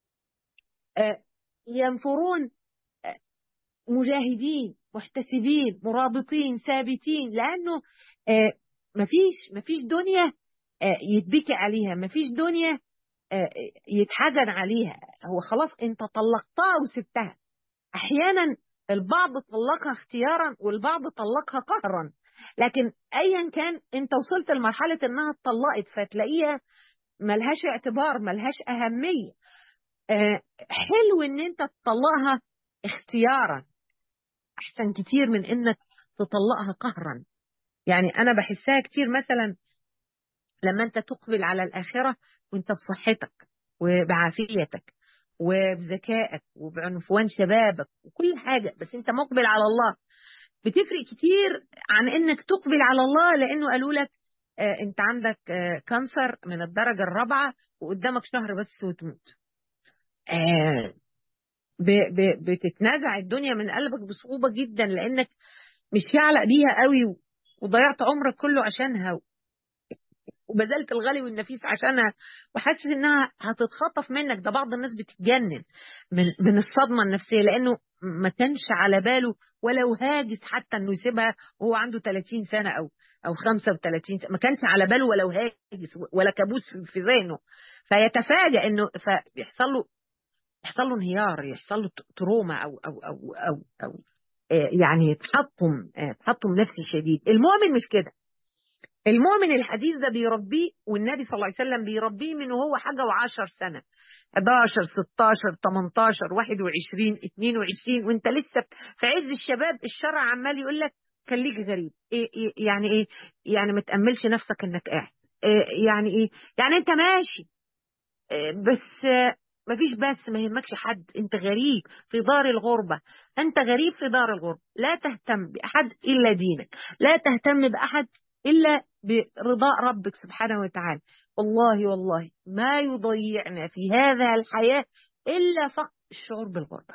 آآ ينفرون آآ مجاهدين محتسبين مرابطين ثابتين، لأنه مفيش مفيش دنيا يتبكي عليها، مفيش دنيا يتحزن عليها. هو خلاص انت طلقتها وسبتها. احيانا البعض طلقها اختيارا والبعض طلقها قهرا، لكن ايا كان انت وصلت لمرحله انها اتطلقت فتلاقيها ملهاش اعتبار ملهاش اهميه. أه حلو ان انت تطلقها اختيارا احسن كتير من انك تطلقها قهرا. يعني انا بحسها كتير مثلا لما انت تقبل على الاخره وانت بصحتك وبعافيتك وبذكائك وبعنفوان شبابك وكل حاجة، بس انت مقبل على الله، بتفرق كتير عن انك تقبل على الله لانه قالوا لك آه انت عندك آه كانسر من الدرجة الرابعة وقدامك شهر بس وتموت. آه ب ب بتتنازع الدنيا من قلبك بصعوبة جدا لانك مش يعلق بيها قوي وضيعت عمرك كله عشانها وبذلت الغالي والنفيس عشانها وحاسس انها هتتخطف منك. ده بعض الناس بتتجنن من من الصدمه النفسيه لانه ما كانش على باله ولو هاجس حتى انه يسيبها وهو عنده ثلاثين سنه او او خمسة وثلاثين سنه، ما كانش على باله ولو هاجس ولا كابوس في ذهنه، فيتفاجأ انه فيحصل له يحصل له انهيار، يحصل له تروما او او او او, أو يعني تحطم تحطم نفسي شديد. المؤمن مش كده. المؤمن الحديث ده بيربيه والنبي صلى الله عليه وسلم بيربيه من وهو حاجة وعشر سنة، حداشر ستاشر تمنتاشر واحد وعشرين اتنين وعشرين وانت لسه في عز الشباب. الشرع عمال يقول لك خليك غريب. إيه إيه يعني ايه؟ يعني ما تأملش نفسك انك قاعد. إيه يعني ايه؟ يعني انت ماشي إيه بس آه ما فيش بس ما يهمكش حد، انت غريب في دار الغربة. انت غريب في دار الغربة، لا تهتم بأحد إلا دينك، لا تهتم بأحد إلا برضاء ربك سبحانه وتعالى. والله والله ما يضيعنا في هذا الحياة إلا فقط الشعور بالغربة،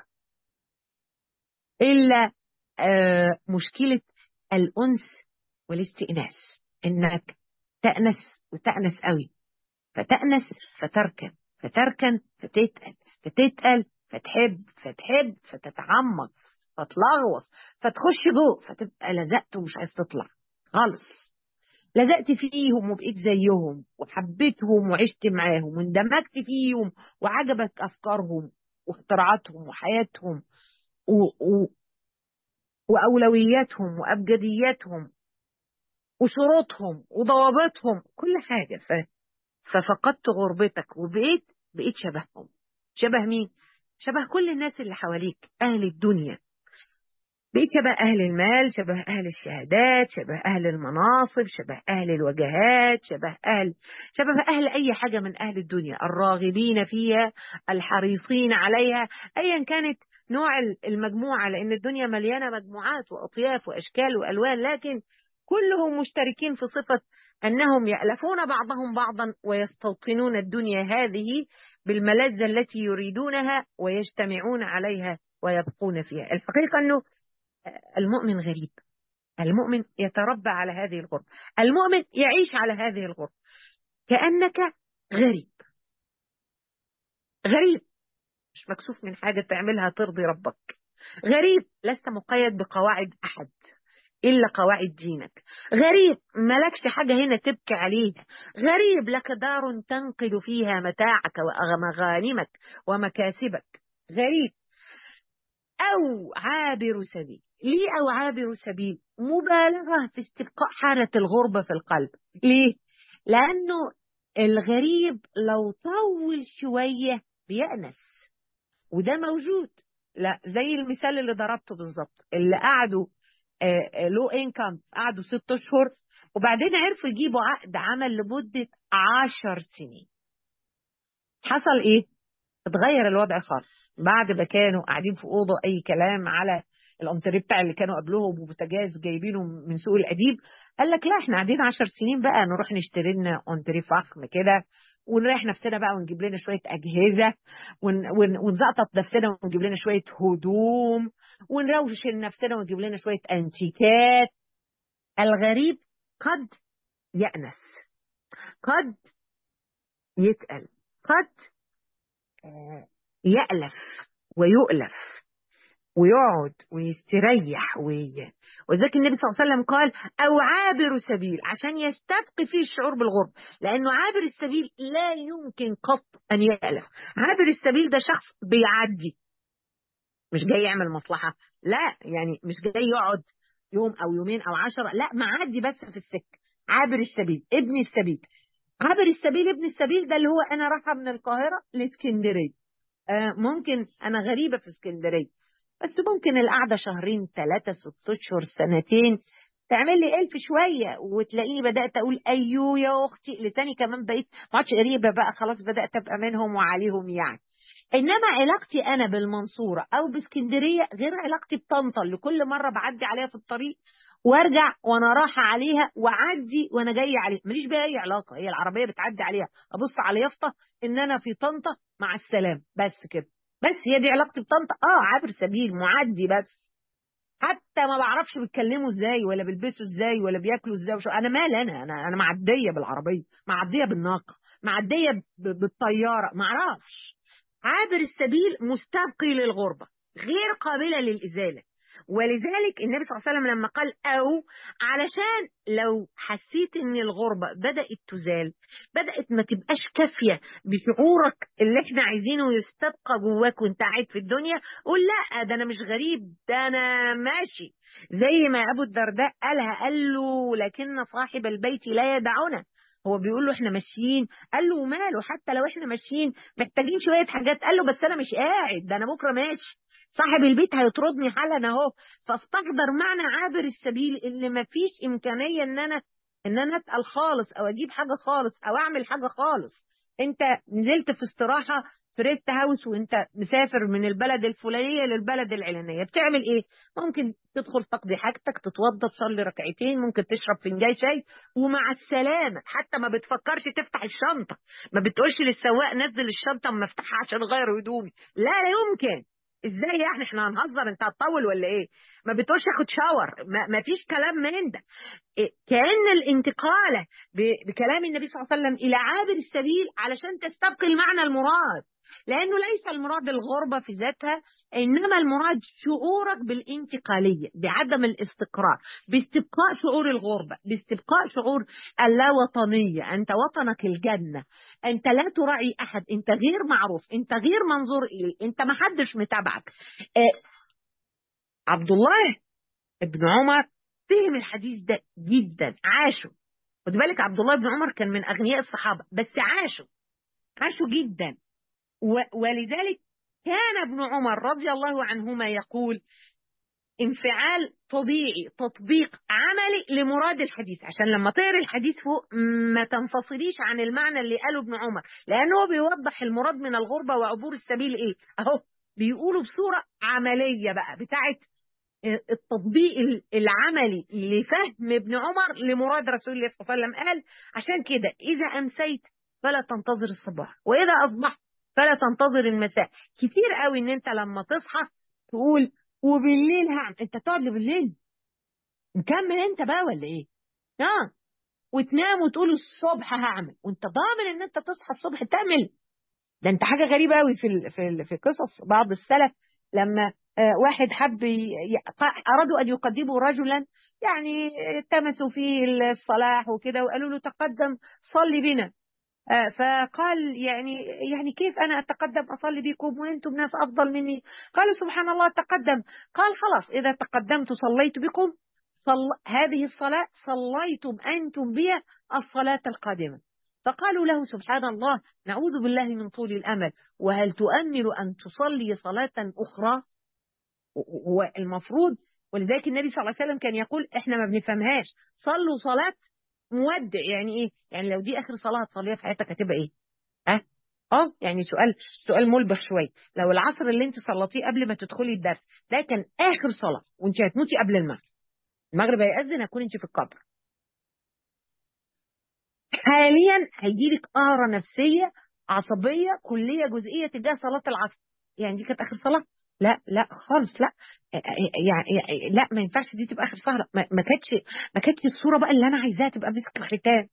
إلا آه مشكلة الأنس والاستئناس، إنك تأنس وتأنس قوي، فتأنس فتركن، فتركن فتتقل، فتتقل فتحب، فتحب فتتعمق، فتلغوص، فتخش جوه، فتبقى لزقت ومش عايز تطلع خالص. لزقت فيهم وبقيت زيهم وحبيتهم وعشت معاهم واندمجت فيهم وعجبك أفكارهم واختراعاتهم وحياتهم و... و... وأولوياتهم وأبجدياتهم وشروطهم وضوابطهم كل حاجة. ف... ففقدت غربتك وبقيت بقيت شبههم. شبه مين؟ شبه كل الناس اللي حواليك، أهل الدنيا. بقيت شبه أهل المال، شبه أهل الشهادات، شبه أهل المناصب، شبه أهل الوجهات، شبه أهل شبه أهل أي حاجة من أهل الدنيا، الراغبين فيها، الحريصين عليها، أيا كانت نوع المجموعة، لأن الدنيا مليانة مجموعات وأطياف وأشكال وألوان، لكن كلهم مشتركين في صفة أنهم يألفون بعضهم بعضا ويستوطنون الدنيا هذه بالملذة التي يريدونها ويجتمعون عليها ويبقون فيها. الحقيقة أنه المؤمن غريب، المؤمن يتربى على هذه الغربة، المؤمن يعيش على هذه الغربة كأنك غريب، غريب مش مكسوف من حاجة تعملها ترضي ربك، غريب لست مقيد بقواعد أحد إلا قواعد دينك، غريب ملكش حاجة هنا تبكي عليها، غريب لك دار تنقل فيها متاعك ومغانمك ومكاسبك، غريب أو عابر سبيل. ليه أو عابر سبيل؟ مبالغة في استبقاء حالة الغربة في القلب. ليه؟ لأنه الغريب لو طول شوية بيأنس، وده موجود. لا زي المثال اللي ضربته بالظبط، اللي قعدوا لو انكم قعدوا ست اشهر وبعدين عرفوا يجيبوا عقد عمل لمدة عشر سنين. حصل ايه؟ اتغير الوضع خالص. بعد ما كانوا قاعدين في اوضه اي كلام على الانتريه بتاع اللي كانوا قبلهم وبوتاجاز جايبينه من سوق القديم، قال لك لا احنا قاعدين عشر سنين بقى نروح نشتري لنا انتريه فخم كده ونريح نفسنا بقى ونجيب لنا شويه اجهزه ون ون ونزقطط نفسنا ونجيب لنا شويه هدوم ونروش نفسنا ونجيب لنا شويه انتيكات. الغريب قد يأنس، قد يتقل، قد يألف ويؤلف ويقعد ويستريح وي... وذلك النبي صلى الله عليه وسلم قال أو عابر سبيل، عشان يستبقي فيه الشعور بالغربة، لأنه عابر السبيل لا يمكن قط أن يألف. عابر السبيل ده شخص بيعدي، مش جاي يعمل مصلحة، لا يعني مش جاي يقعد يوم أو يومين أو عشرة، لا معدي بس في السكة. عابر السبيل ابن السبيل، عابر السبيل ابن السبيل ده اللي هو أنا رايحة من القاهرة لإسكندرية، آه ممكن أنا غريبة في اسكندرية بس ممكن القعدة شهرين ثلاثة ست أشهر سنتين تعمل لي ألف شوية وتلاقيني بدأت أقول أيوه يا أختي، لساني كمان بقيت ما عادش قريبة بقى، خلاص بدأت أبقى منهم وعليهم يعني. إنما علاقتي أنا بالمنصورة أو باسكندرية غير علاقتي بطنطا اللي كل مرة بعدي عليها في الطريق وارجع وانا رايحه عليها واعدي وانا جايه عليها، ماليش بيها اي علاقه، هي العربيه بتعدي عليها ابص على يافطه ان انا في طنطا مع السلام بس كده، بس هي دي علاقتي بطنطا. اه عابر سبيل معدي بس، حتى ما بعرفش بيتكلموا ازاي ولا بيلبسوا ازاي ولا بياكلوا ازاي وشو. انا مال انا انا انا معديه بالعربيه، معديه بالناقه، معديه بالطياره، ما اعرفش. عابر السبيل مستبقي للغربه، غير قابله للازاله. ولذلك النبي صلى الله عليه وسلم لما قال أو، علشان لو حسيت ان الغربة بدأت تزال، بدأت ما تبقاش كافية بشعورك اللي احنا عايزينه يستبقى جواك وانت قاعد في الدنيا، قول لا ده انا مش غريب، ده انا ماشي. زي ما ابو الدرداء قالها، قال له لكن صاحب البيت لا يدعنا، هو بيقول له احنا ماشيين، قال له وماله حتى لو احنا ماشيين محتاجين شوية حاجات، قال له بس انا مش قاعد، ده انا بكرة ماشي، صاحب البيت هيطردني حالا اهو. فاستقدر معنى عابر السبيل اللي ما فيش امكانيه ان انا ان انا اتقل خالص او اجيب حاجه خالص او اعمل حاجه خالص. انت نزلت في استراحه في ريست هاوس وانت مسافر من البلد الفلانيه للبلد العلانيه، بتعمل ايه؟ ممكن تدخل تقضي حاجتك، تتوضى، تصلي ركعتين، ممكن تشرب فنجان شاي ومع السلامه، حتى ما بتفكرش تفتح الشنطه، ما بتقولش للسواق نزل الشنطه اما افتحها عشان اغير هدومي، لا لا يمكن. ازاي يعني احنا هنهزر، انت هتطول ولا ايه؟ ما بتقولش اخد شاور، ما, ما فيش كلام من ده. إيه؟ كأن الانتقال بكلام النبي صلى الله عليه وسلم الى عابر السبيل علشان تستبقي المعنى المراد، لانه ليس المراد الغربة في ذاتها، انما المراد شعورك بالانتقالية، بعدم الاستقرار، باستبقاء شعور الغربة، باستبقاء شعور اللاوطنية. انت وطنك الجنة، انت لا تراعي احد، انت غير معروف، انت غير منظور اليه، انت ما حدش متابعك. آه عبد الله ابن عمر فهم الحديث ده جدا، عاشه. خد بالك عبد الله بن عمر كان من اغنياء الصحابة بس عاشه، عاشه جدا. ولذلك كان ابن عمر رضي الله عنهما يقول انفعال طبيعي تطبيق عملي لمراد الحديث، عشان لما تقري الحديث فوق ما تنفصليش عن المعنى اللي قاله ابن عمر، لأنه بيوضح المراد من الغربة وعبور السبيل ايه اهو، بيقولوا بصورة عملية بقى بتاعت التطبيق العملي لفهم ابن عمر لمراد رسول الله صلى الله عليه وسلم. قال عشان كده إذا أمسيت فلا تنتظر الصباح، وإذا أصبحت فلا تنتظر المساء. كتير قوي إن أنت لما تصحى تقول وبالليل هعمل، أنت تقعد بالليل مكمل أنت بقى ولا إيه؟ آه وتنام وتقول الصبح هعمل، وأنت ضامن إن أنت تصحى الصبح تعمل؟ ده أنت حاجة غريبة قوي في ال... في ال... في قصص بعض السلف لما واحد حب أرادوا أن يقدموا رجلا يعني التمسوا فيه الصلاح وكده، وقالوا له تقدم صلي بنا. فقال يعني يعني كيف أنا أتقدم أصلي بكم وأنتم ناس أفضل مني؟ قالوا سبحان الله تقدم. قال خلاص إذا تقدمت صليت بكم، صل... هذه الصلاة صليتم أنتم بها الصلاة القادمة. فقالوا له سبحان الله نعوذ بالله من طول الأمل، وهل تؤمل أن تصلي صلاة أخرى؟ هو المفروض، ولذلك النبي صلى الله عليه وسلم كان يقول احنا ما بنفهمهاش صلوا صلاة مودع. يعني ايه؟ يعني لو دي اخر صلاة هتصليها في حياتك هتبقى ايه؟ ها؟ اه يعني سؤال سؤال ملبخ شويه. لو العصر اللي انت صليتيه قبل ما تدخلي الدرس ده كان اخر صلاة وانت هتموتي قبل المغرب، المغرب هيأذن هتكون انت في القبر، حاليا هيجيلك قهرة نفسية عصبية كلية جزئية تجاه صلاة العصر. يعني دي كانت آخر صلاة؟ لا لا خالص، لا يعني لا ما ينفعش دي تبقى آخر سهرة. ما ما كانتش ما كانتش الصورة بقى اللي أنا عايزاها تبقى مسك الختام.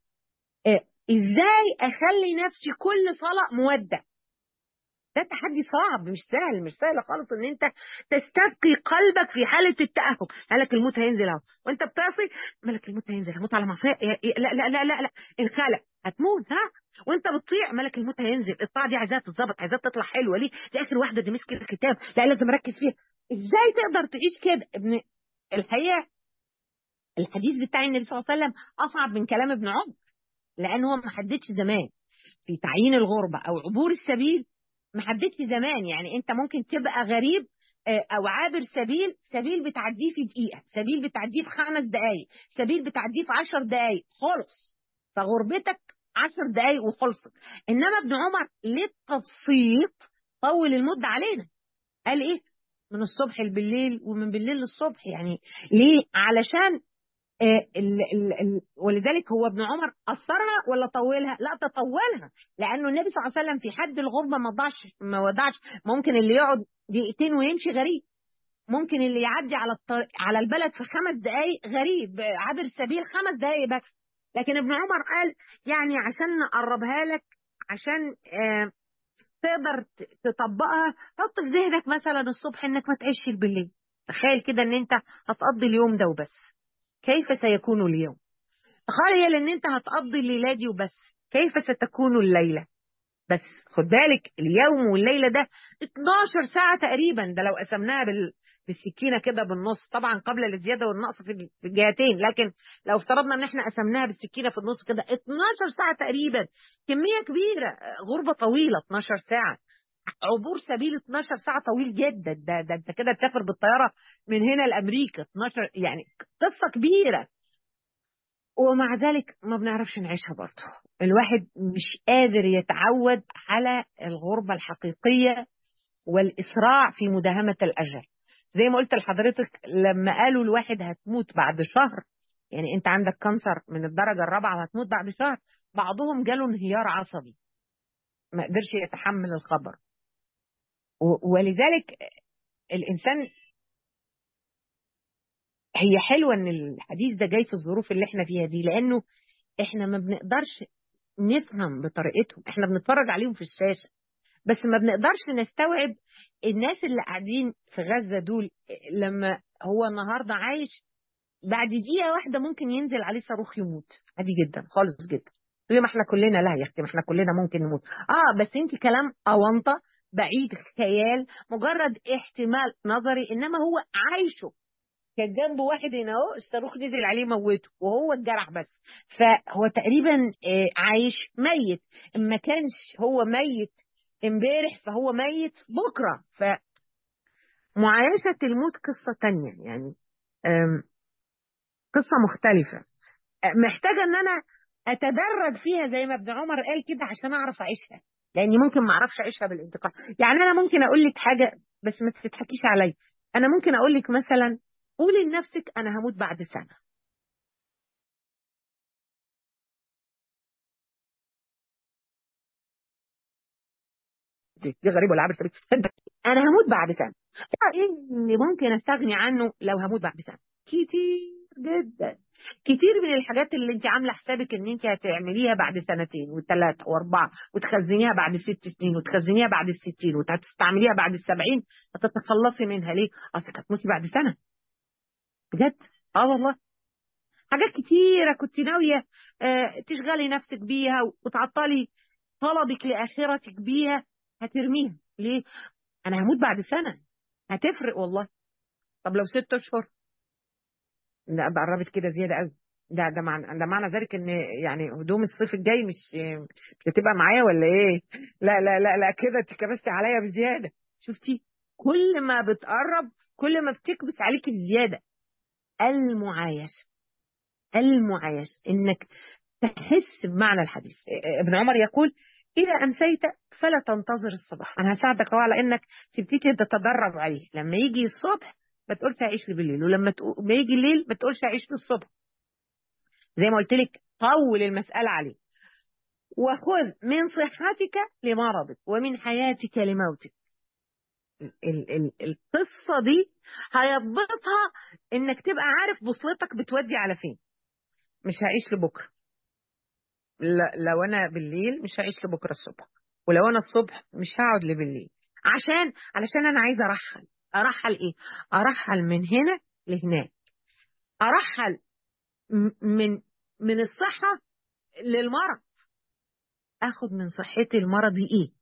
إزاي أخلي نفسي كل صلاة مودع؟ ده تحدي صعب، مش سهل، مش سهل خالص ان انت تستبقي قلبك في حاله التاهب. ملك الموت هينزل اهو وانت بتعصي، ملك الموت هينزل هموت على معصيه، لا لا لا لا لا انخلق هتموت، ها وانت بتطيع ملك الموت هينزل، الطاعه دي عايزاها تتظبط، عايزاها تطلع حلوه، ليه؟ دي اخر واحده، دي مسكت الكتاب، لا لازم اركز فيها. ازاي تقدر تعيش كده؟ ابن الحقيقه الحديث بتاع النبي صلى الله عليه وسلم اصعب من كلام ابن عمر، لان هو ما حددش زمان في تعيين الغربه او عبور السبيل، ما حددش زمان. يعني انت ممكن تبقى غريب او عابر سبيل، سبيل بتعديه في دقيقه، سبيل بتعديه في خمس دقائق، سبيل بتعديه في عشر دقائق خلص، فغربتك عشر دقائق وخلصت. انما ابن عمر للتبسيط طول المده علينا، قال ايه؟ من الصبح بالليل ومن بالليل للصبح. يعني ليه؟ علشان ال ال ال ولذلك هو ابن عمر قصرها ولا طولها؟ لا تطولها، لانه النبي صلى الله عليه وسلم في حد الغربه ما ضاعش ما ودعش. ممكن اللي يقعد دقيقتين ويمشي غريب، ممكن اللي يعدي على الطريق على البلد في خمس دقائق غريب عابر سبيل خمس دقائق بس. لكن ابن عمر قال يعني عشان نقربها لك، عشان آه تقدر تطبقها، حط في ذهنك مثلا الصبح انك ما تعيش بالليل. تخيل كده ان انت هتقضي اليوم ده وبس، كيف سيكون اليوم؟ تخيل ان انت هتقضي الليله دي وبس، كيف ستكون الليله؟ بس خد بالك اليوم والليله ده اتناشر ساعه تقريبا، ده لو قسمناها بال... بالسكينه كده بالنص، طبعا قبل الزياده والنقص في الجهتين، لكن لو افترضنا ان احنا قسمناها بالسكينه في النص كده اتناشر ساعه تقريبا، كميه كبيره، غربه طويله اتناشر ساعه، عبور سبيل اتناشر ساعه طويل جدا، ده ده انت كده تسافر بالطياره من هنا لامريكا اتناشر، يعني قصه كبيره. ومع ذلك ما بنعرفش نعيشها برضه، الواحد مش قادر يتعود على الغربة الحقيقية والإسراع في مداهمة الأجل. زي ما قلت لحضرتك لما قالوا الواحد هتموت بعد شهر، يعني انت عندك كانسر من الدرجة الرابعة وهتموت بعد شهر، بعضهم جاله انهيار عصبي ما قدرش يتحمل الخبر. ولذلك الإنسان، هي حلوة ان الحديث ده جاي في الظروف اللي احنا فيها دي، لأنه احنا ما بنقدرش نفهم بطريقتهم، احنا بنتفرج عليهم في الشاشة بس ما بنقدرش نستوعب الناس اللي قاعدين في غزة دول، لما هو النهاردة عايش بعد دقيقة واحدة ممكن ينزل عليه صاروخ يموت عادي جدا خالص جدا. ما احنا كلنا، لا يا اختي ما احنا كلنا ممكن نموت، اه بس انت كلام اونطة بعيد خيال، مجرد احتمال نظري، انما هو عايشه. كان جنبه واحد هنا اهو الصاروخ نزل عليه موته وهو اتجرح بس، فهو تقريبا عايش ميت. ما كانش هو ميت امبارح فهو ميت بكرة. فمعايشة الموت قصة تانية، يعني قصة مختلفة، محتاجة ان انا اتدرج فيها زي ما ابن عمر قال كده عشان اعرف اعيشها، لاني ممكن ما اعرفش اعيشها بالانتقال. يعني انا ممكن اقول لك حاجة بس ما تضحكيش عليا، انا ممكن اقول لك مثلا قولي لنفسك انا هموت بعد سنة. دي دي غريبة ولا عبث؟ انا هموت بعد سنة، ايه اللي ممكن استغني عنه لو هموت بعد سنة؟ كتير جدا، كتير من الحاجات اللي انت عامله حسابك ان انت هتعمليها بعد سنتين وثلاثه واربعه، وتخزنيها بعد ست سنين، وتخزنيها بعد الستين، وهتستعمليها بعد السبعين، هتتخلصي منها ليه؟ اصلك هتموتي بعد سنه. بجد، اه والله. حاجات كتيره كنت ناويه آه تشغلي نفسك بيها وتعطلي طلبك لاخرتك بيها، هترميها ليه؟ انا هموت بعد سنه. هتفرق والله. طب لو ست اشهر؟ لا، ده قربت كده زياده قوي. ده ده معنى ده معنى ذلك ان يعني هدوم الصيف الجاي مش مش هتبقى معايا ولا ايه؟ لا لا لا لا، كده انت كبستي عليا بزياده. شفتي؟ كل ما بتقرب كل ما بتكبس عليكي بزياده. المعايشه، المعايشه انك تحس بمعنى الحديث. ابن عمر يقول إذا أمسيت فلا تنتظر الصباح. أنا هساعدك أهو على إنك تبتدي تتدرب عليه. لما يجي الصبح ما تقولش هعيش لي بالليل، ولما تقو... ما يجي الليل ما تقولش هعيش لي الصبح. زي ما قلت لك، طول المسألة عليه. وخذ من صحتك لمرضك ومن حياتك لموتك. ال ال القصة دي هيضبطها إنك تبقى عارف بوصلتك بتودي على فين. مش هعيش لبكرة. لا، لو انا بالليل مش هعيش لبكره الصبح، ولو انا الصبح مش هقعد لبالليل. عشان علشان انا عايزه ارحل. ارحل ايه؟ ارحل من هنا لهناك. ارحل م- من من الصحه للمرض. اخد من صحتي المرضي ايه؟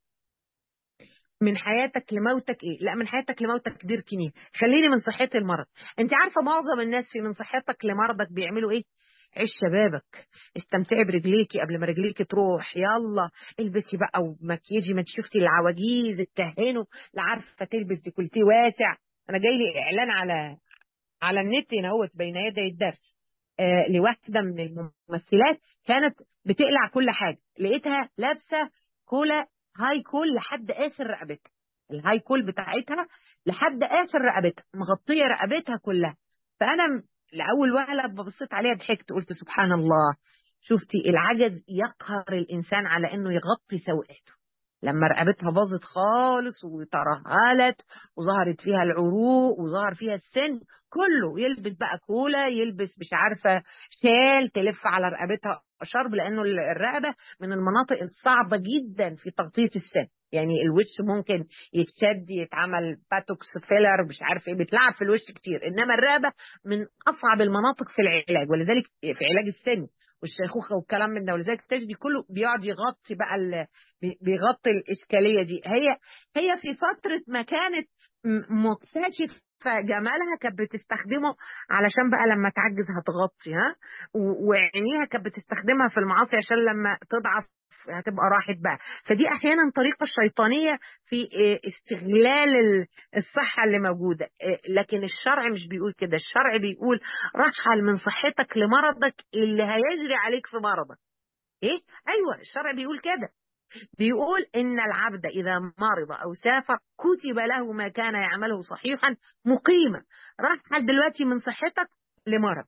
من حياتك لموتك ايه؟ لا، من حياتك لموتك دير كنيه. خليني من صحتي المرض. انت عارفه معظم الناس في من صحتك لمرضك بيعملوا ايه؟ عيش شبابك، استمتعي برجليكي قبل ما رجليكي تروح، يلا البسي بقى ومكياجي، ما شفتي العواجيز اتهنوا، لا عارفه تلبس ديكولتيه واسع. انا جاي لي اعلان على على النت هنا اهوت بين يدي الدرس، آه لواحده من الممثلات كانت بتقلع كل حاجه، لقيتها لابسه كولا هاي كول لحد اخر رقبتها. الهاي كول بتاعتها لحد اخر رقبتها، مغطيه رقبتها كلها. فانا م- لاول وهله ببصيت عليها ضحكت، قلت سبحان الله. شفتي العجز يقهر الانسان على انه يغطي سوءاته. لما رقبتها باظت خالص وترهلت وظهرت فيها العروق وظهر فيها السن كله، يلبس بقى كولا، يلبس مش عارفه شال تلف على رقبتها شرب، لانه الرقبه من المناطق الصعبه جدا في تغطيه السن. يعني الوش ممكن يتشد، يتعمل باتوكس فيلر مش عارف ايه، بيتلعب في الوش كتير، انما الرقبه من اصعب المناطق في العلاج، ولذلك في علاج السن والشيخوخه والكلام من ده، ولذلك التشدي كله بيقعد يغطي بقى ال... بي- بيغطي الاشكاليه دي. هي هي في فتره ما كانت م- مكتشفه جمالها كانت بتستخدمه علشان بقى لما تعجز هتغطي، ها، و- وعينيها كانت بتستخدمها في المعاصي عشان لما تضعف هتبقى راحت بقى. فدي احيانا طريقه شيطانيه في إيه، استغلال ال- الصحه اللي موجوده. إيه، لكن الشرع مش بيقول كده. الشرع بيقول رحل من صحتك لمرضك اللي هيجري عليك في مرضك. ايه؟ ايوه، الشرع بيقول كده. بيقول إن العبد إذا مرض أو سافر كتب له ما كان يعمله صحيحا مقيما. رحل دلوقتي من صحتك لمرض.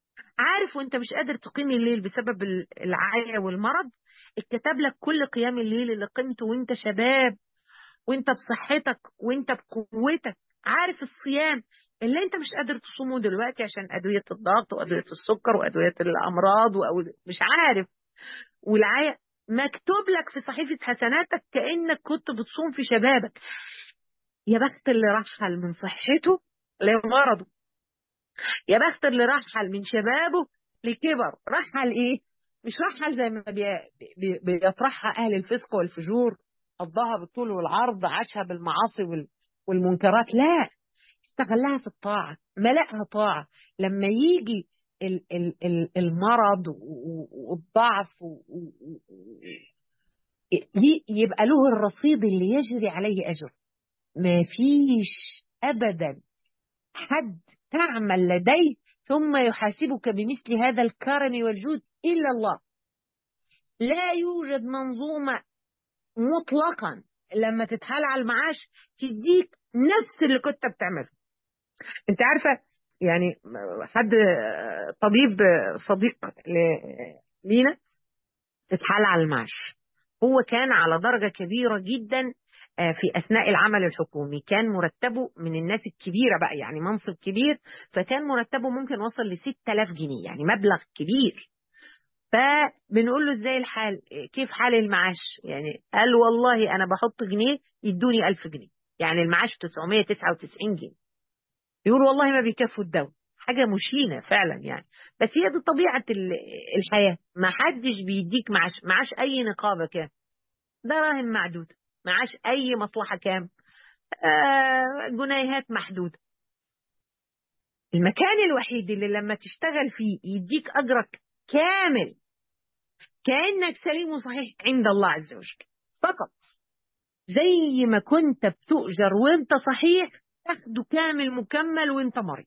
عارف وانت مش قادر تقيم الليل بسبب ال- العيا والمرض، اتكتب لك كل قيام الليل اللي قمته وانت شباب، وانت بصحتك وانت بقوتك. عارف الصيام اللي انت مش قادر تصومه دلوقتي عشان أدوية الضغط وأدوية السكر وأدوية الأمراض وأو مش عارف، والعيا مكتوب لك في صحيفة حسناتك كأنك كنت بتصوم في شبابك. يا بخت اللي رحل من صحته لمرضه، يا بخت اللي رحل من شبابه لكبر. رحل ايه؟ مش رحل زي ما بي... بي... بيطرحها اهل الفسق والفجور، قضاها بالطول والعرض، عاشها بالمعاصي وال... والمنكرات. لا، استغلها في الطاعة، ملأها طاعة. لما يجي ال... ال... ال... المرض و- و- والضعف و- و- يبقى له الرصيد اللي يجري عليه أجر. ما فيش أبدا حد تعمل لديه ثم يحاسبك بمثل هذا الكرم والجود إلا الله. لا يوجد منظومة مطلقا لما تتحال على المعاش تديك نفس اللي كنت بتعمله. انت عارفة يعني حد طبيب صديق لينا اتحال على المعاش، هو كان على درجة كبيرة جدا في أثناء العمل الحكومي، كان مرتبه من الناس الكبيرة بقى، يعني منصب كبير، فكان مرتبه ممكن وصل لستة آلاف جنيه، يعني مبلغ كبير. فبنقول له ازاي الحال، كيف حال المعاش؟ يعني قال والله أنا بحط جنيه يدوني ألف جنيه، يعني المعاش تسعمائة وتسعة وتسعين جنيه. يقول والله ما بيكفوا الدولة. حاجة مشينة فعلا يعني، بس هي دي طبيعة الحياة. ما حدش بيديك معاش معاش أي نقابة كام، دراهم معدودة، معاش أي مصلحة كام، آه جنيهات محدودة. المكان الوحيد اللي لما تشتغل فيه يديك أجرك كامل كأنك سليم وصحيح عند الله عز وجل فقط. زي ما كنت بتؤجر وانت صحيح تاخده كامل مكمل وانت مريض.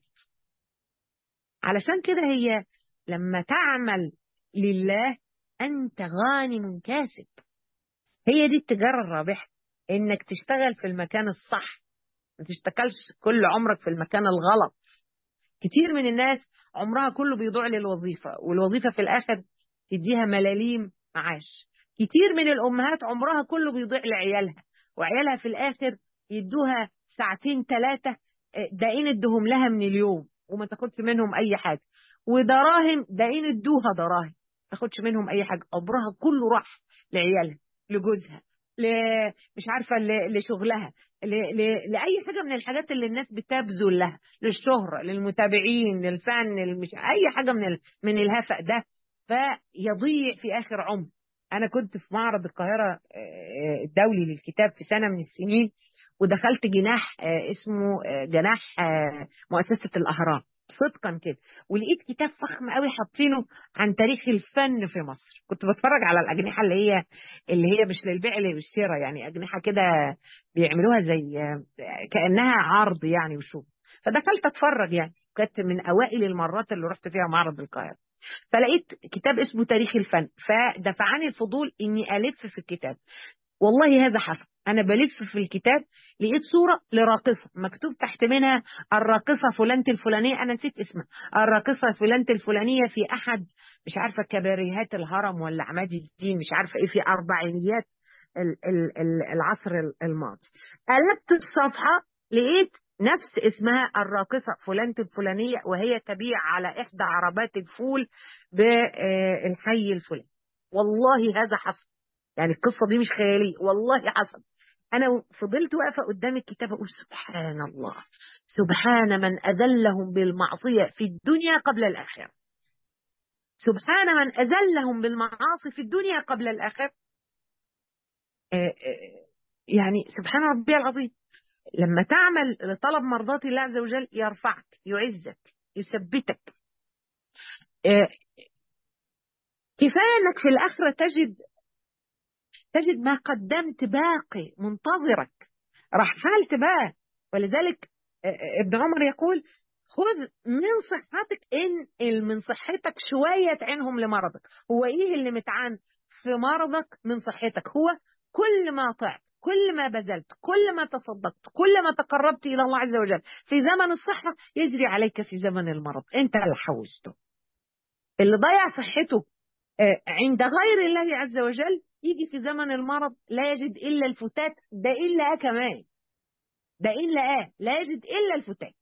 علشان كده هي لما تعمل لله أنت غانم كاسب. هي دي التجارة الرابحة، إنك تشتغل في المكان الصح، ما تشتغلش كل عمرك في المكان الغلط. كتير من الناس عمرها كله بيضيع للوظيفة، والوظيفة في الآخر تديها ملاليم معاش. كتير من الأمهات عمرها كله بيضيع لعيالها، وعيالها في الآخر يدوها ساعتين ثلاثة داين ادهم لها من اليوم وما تاخدش منهم أي حاجة، ودراهم داين ادوها دراهم ما تاخدش منهم أي حاجة. عمرها كله راح لعيالها، لجوزها، ل... مش عارفة ل... لشغلها، ل... ل... لأي حاجة من الحاجات اللي الناس بتبذل لها، للشهرة، للمتابعين، للفن، للمش... أي حاجة من ال... من الهفق ده، فيضيع في آخر عمر. أنا كنت في معرض القاهرة الدولي للكتاب في سنة من السنين، ودخلت جناح اسمه جناح مؤسسة الأهرام صدقا كده، ولقيت كتاب فخم قوي حاطينه عن تاريخ الفن في مصر. كنت بتفرج على الأجنحة اللي هي اللي هي مش للبيع اللي بالشراء، يعني أجنحة كده بيعملوها زي كأنها عرض يعني وشوف. فدخلت أتفرج، يعني كانت من أوائل المرات اللي رحت فيها معرض القاهرة، فلقيت كتاب اسمه تاريخ الفن، فدفعني الفضول إني ألف في الكتاب. والله هذا حصل، أنا بلف في الكتاب لقيت صورة لراقصة مكتوب تحت منها الراقصة فلانة الفلانية، أنا نسيت اسمها، الراقصة فلانة الفلانية في أحد مش عارفة كباريهات الهرم ولا عماد الدين، مش عارفة إيه، في أربعينيات العصر الماضي. قلبت الصفحة لقيت نفس اسمها الراقصة فلانة الفلانية، وهي تبيع على إحدى عربات الفول بالحي الفلاني. والله هذا حصل، يعني القصة دي مش خيالية، والله حصل. أنا فضلت واقفة قدام الكتاب أقول سبحان الله، سبحان من أذلهم بالمعصية في الدنيا قبل الآخرة، سبحان من أذلهم بالمعاصي في الدنيا قبل الآخرة. يعني سبحان ربي العظيم. لما تعمل لطلب مرضات الله عز وجل يرفعك، يعزك، يثبتك. كفاية أنك في الآخرة تجد تجد ما قدمت باقي منتظرك، رحلت بقى. ولذلك ابن عمر يقول خذ من صحتك إن من صحتك شوية تعينهم لمرضك. هو إيه اللي متعان في مرضك من صحتك؟ هو كل ما طعت، كل ما بذلت، كل ما تصدقت، كل ما تقربت إلى الله عز وجل في زمن الصحة يجري عليك في زمن المرض. أنت اللي حوزته. اللي ضيع صحته عند غير الله عز وجل يجي في زمن المرض لا يجد إلا الفتات، ده إلا كمان ده إلا آه لا يجد إلا الفتات.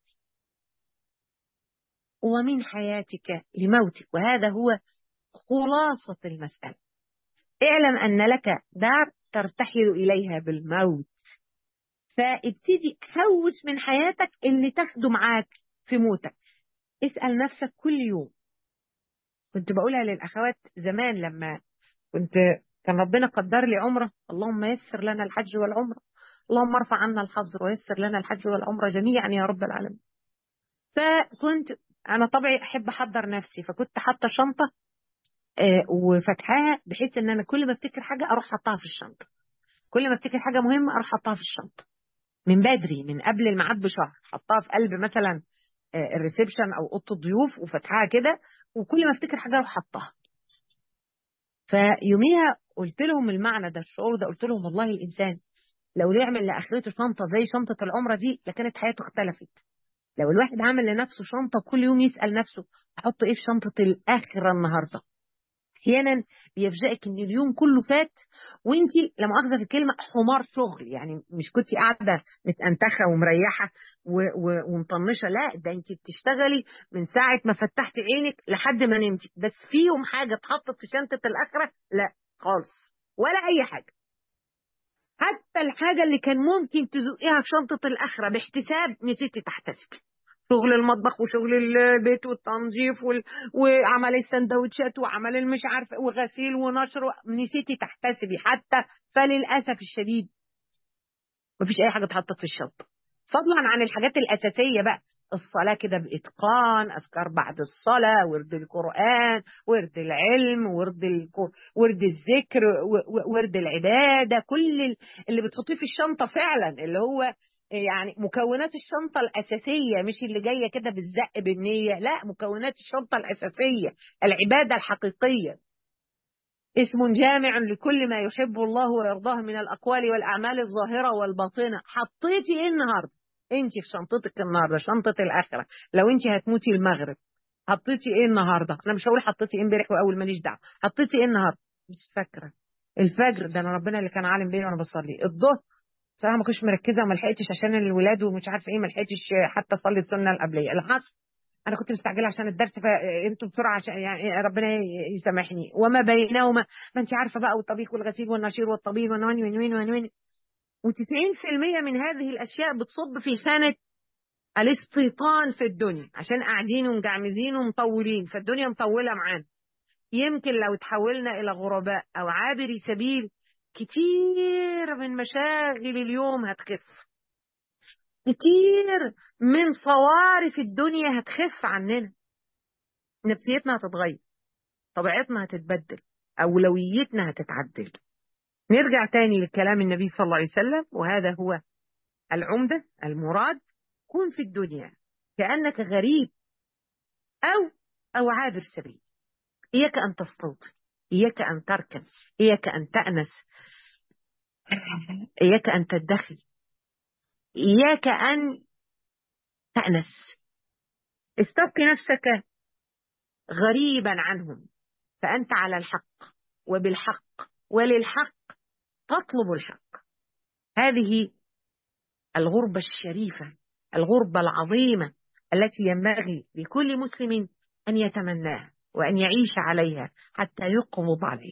ومن حياتك لموتك، وهذا هو خلاصة المسألة. اعلم أن لك دار ترتحل إليها بالموت، فابتدي حوش من حياتك اللي تاخده معاك في موتك. اسأل نفسك كل يوم. كنت بقولها للأخوات زمان لما كنت كان ربنا قدر لي عمرة، اللهم يسر لنا الحج والعمرة، اللهم ارفع عنا الحظر ويسر لنا الحج والعمرة جميعا يا رب العالمين. فكنت أنا طبعي أحب أحضر نفسي، فكنت حاطة شنطة آه وفتحاها بحيث ان انا كل ما افتكر حاجه اروح حطها في الشنطه، كل ما افتكر حاجه مهمه اروح حطها في الشنطه من بدري، من قبل الميعاد بشهر، حطها في قلب مثلا آه الريسبشن او اوضه الضيوف وفتحاها كده، وكل ما افتكر حاجه اروح حطها. فيوميها قلت لهم المعنى ده، الشعور ده، قلت لهم والله الانسان لو يعمل لاخرته شنطه زي شنطه العمره دي لكانت حياته اختلفت. لو الواحد عمل لنفسه شنطه كل يوم يسال نفسه احط ايه في شنطه الاخره النهارده. احيانا بيفاجئك ان اليوم كله فات وانت لا مؤاخذه في الكلمه حمار شغل، يعني مش كنت قاعده متأنتخه ومريحه و... و... ومطنشه، لا ده انت بتشتغلي من ساعه ما فتحتي عينك لحد ما نمتي. بس فيهم حاجه اتحطت في شنطه الاخره؟ لا خالص، ولا اي حاجه. حتى الحاجه اللي كان ممكن تزقيها في شنطه الاخره باحتساب نسيتي تحتسبي. شغل المطبخ وشغل البيت والتنظيف وال... وعمل السندوتشات وعمل المش عارفه وغسيل ونشر و... نسيتي تحتسبي حتى. فللاسف الشديد مفيش اي حاجه اتحطت في الشنطه، فضلا عن الحاجات الاساسيه بقى. الصلاه كده باتقان، اذكار بعد الصلاه، ورد القران، ورد العلم، ورد الكو... ورد الذكر، و... و- ورد العباده، كل ال- اللي بتحطيه في الشنطه فعلا، اللي هو يعني مكونات الشنطه الاساسيه، مش اللي جايه كده بالزق بالنيه، لا مكونات الشنطه الاساسيه، العباده الحقيقيه. اسم جامع لكل ما يحب الله ويرضاه من الأقوال والأعمال الظاهرة والباطنة. حطيتي إيه النهاردة؟ أنت في شنطتك النهاردة، شنطة الآخرة، لو أنت هتموتي المغرب حطيتي إيه النهاردة؟ أنا مش هقول حطيتي إيه امبارح وأول ماليش دعوة، حطيتي إيه النهاردة؟ مش فاكرة. الفجر ده أنا ربنا اللي كان عالم بيا وأنا بصلي. الظهر بصراحة ما كنتش مركزة وما لحقتش عشان الولاد ومش عارفة إيه، ما لحقتش حتى أصلي السنة القبلية. العصر انا كنت مستعجله عشان الدرس، فانتوا بسرعه عشان يعني ربنا يسامحني. وما بينهما ما انت عارفه بقى، والطبيخ والغسيل والنشير والطبيب ونوين ونوين ونوين. و90% من هذه الاشياء بتصب في خانه الاستيطان في الدنيا، عشان قاعدين ومجعمزين ومطولين، فالدنيا مطوله معانا. يمكن لو تحولنا الى غرباء او عابري سبيل كتير من مشاغل اليوم هتخف، كتير من صوارف الدنيا هتخف عننا، نفسيتنا هتتغير، طبيعتنا هتتبدل، أولويتنا هتتعدل. نرجع تاني لكلام النبي صلى الله عليه وسلم، وهذا هو العمدة المراد. كن في الدنيا كأنك غريب أو أو عابر سبيل. إياك أن تستوطن، إياك أن تركن، إياك أن تأنس، إياك أن تدخل، إياك أن تأنس. استبقي نفسك غريبا عنهم، فأنت على الحق وبالحق وللحق تطلب الحق. هذه الغربة الشريفة، الغربة العظيمة التي ينبغي لكل مسلم أن يتمناها وأن يعيش عليها حتى يقبض عليه.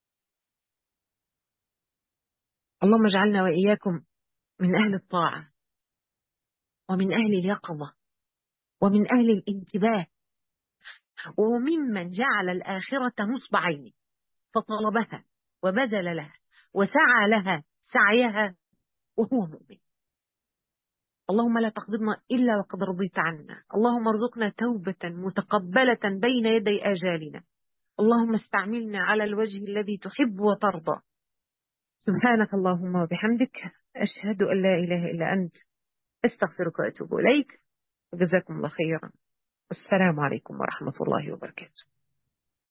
اللهم اجعلنا وإياكم من أهل الطاعة ومن أهل اليقظة ومن أهل الانتباه، وممن جعل الآخرة نصب عينه فطلبها وبذل لها وسعى لها سعيها وهو مؤمن. اللهم لا تقبضنا إلا وقد رضيت عنا. اللهم ارزقنا توبة متقبلة بين يدي آجالنا. اللهم استعملنا على الوجه الذي تحب وترضى. سبحانك اللهم وبحمدك، أشهد أن لا إله إلا أنت، أستغفرك وأتوب إليك. وجزاكم الله خيرا. والسلام عليكم ورحمة الله وبركاته.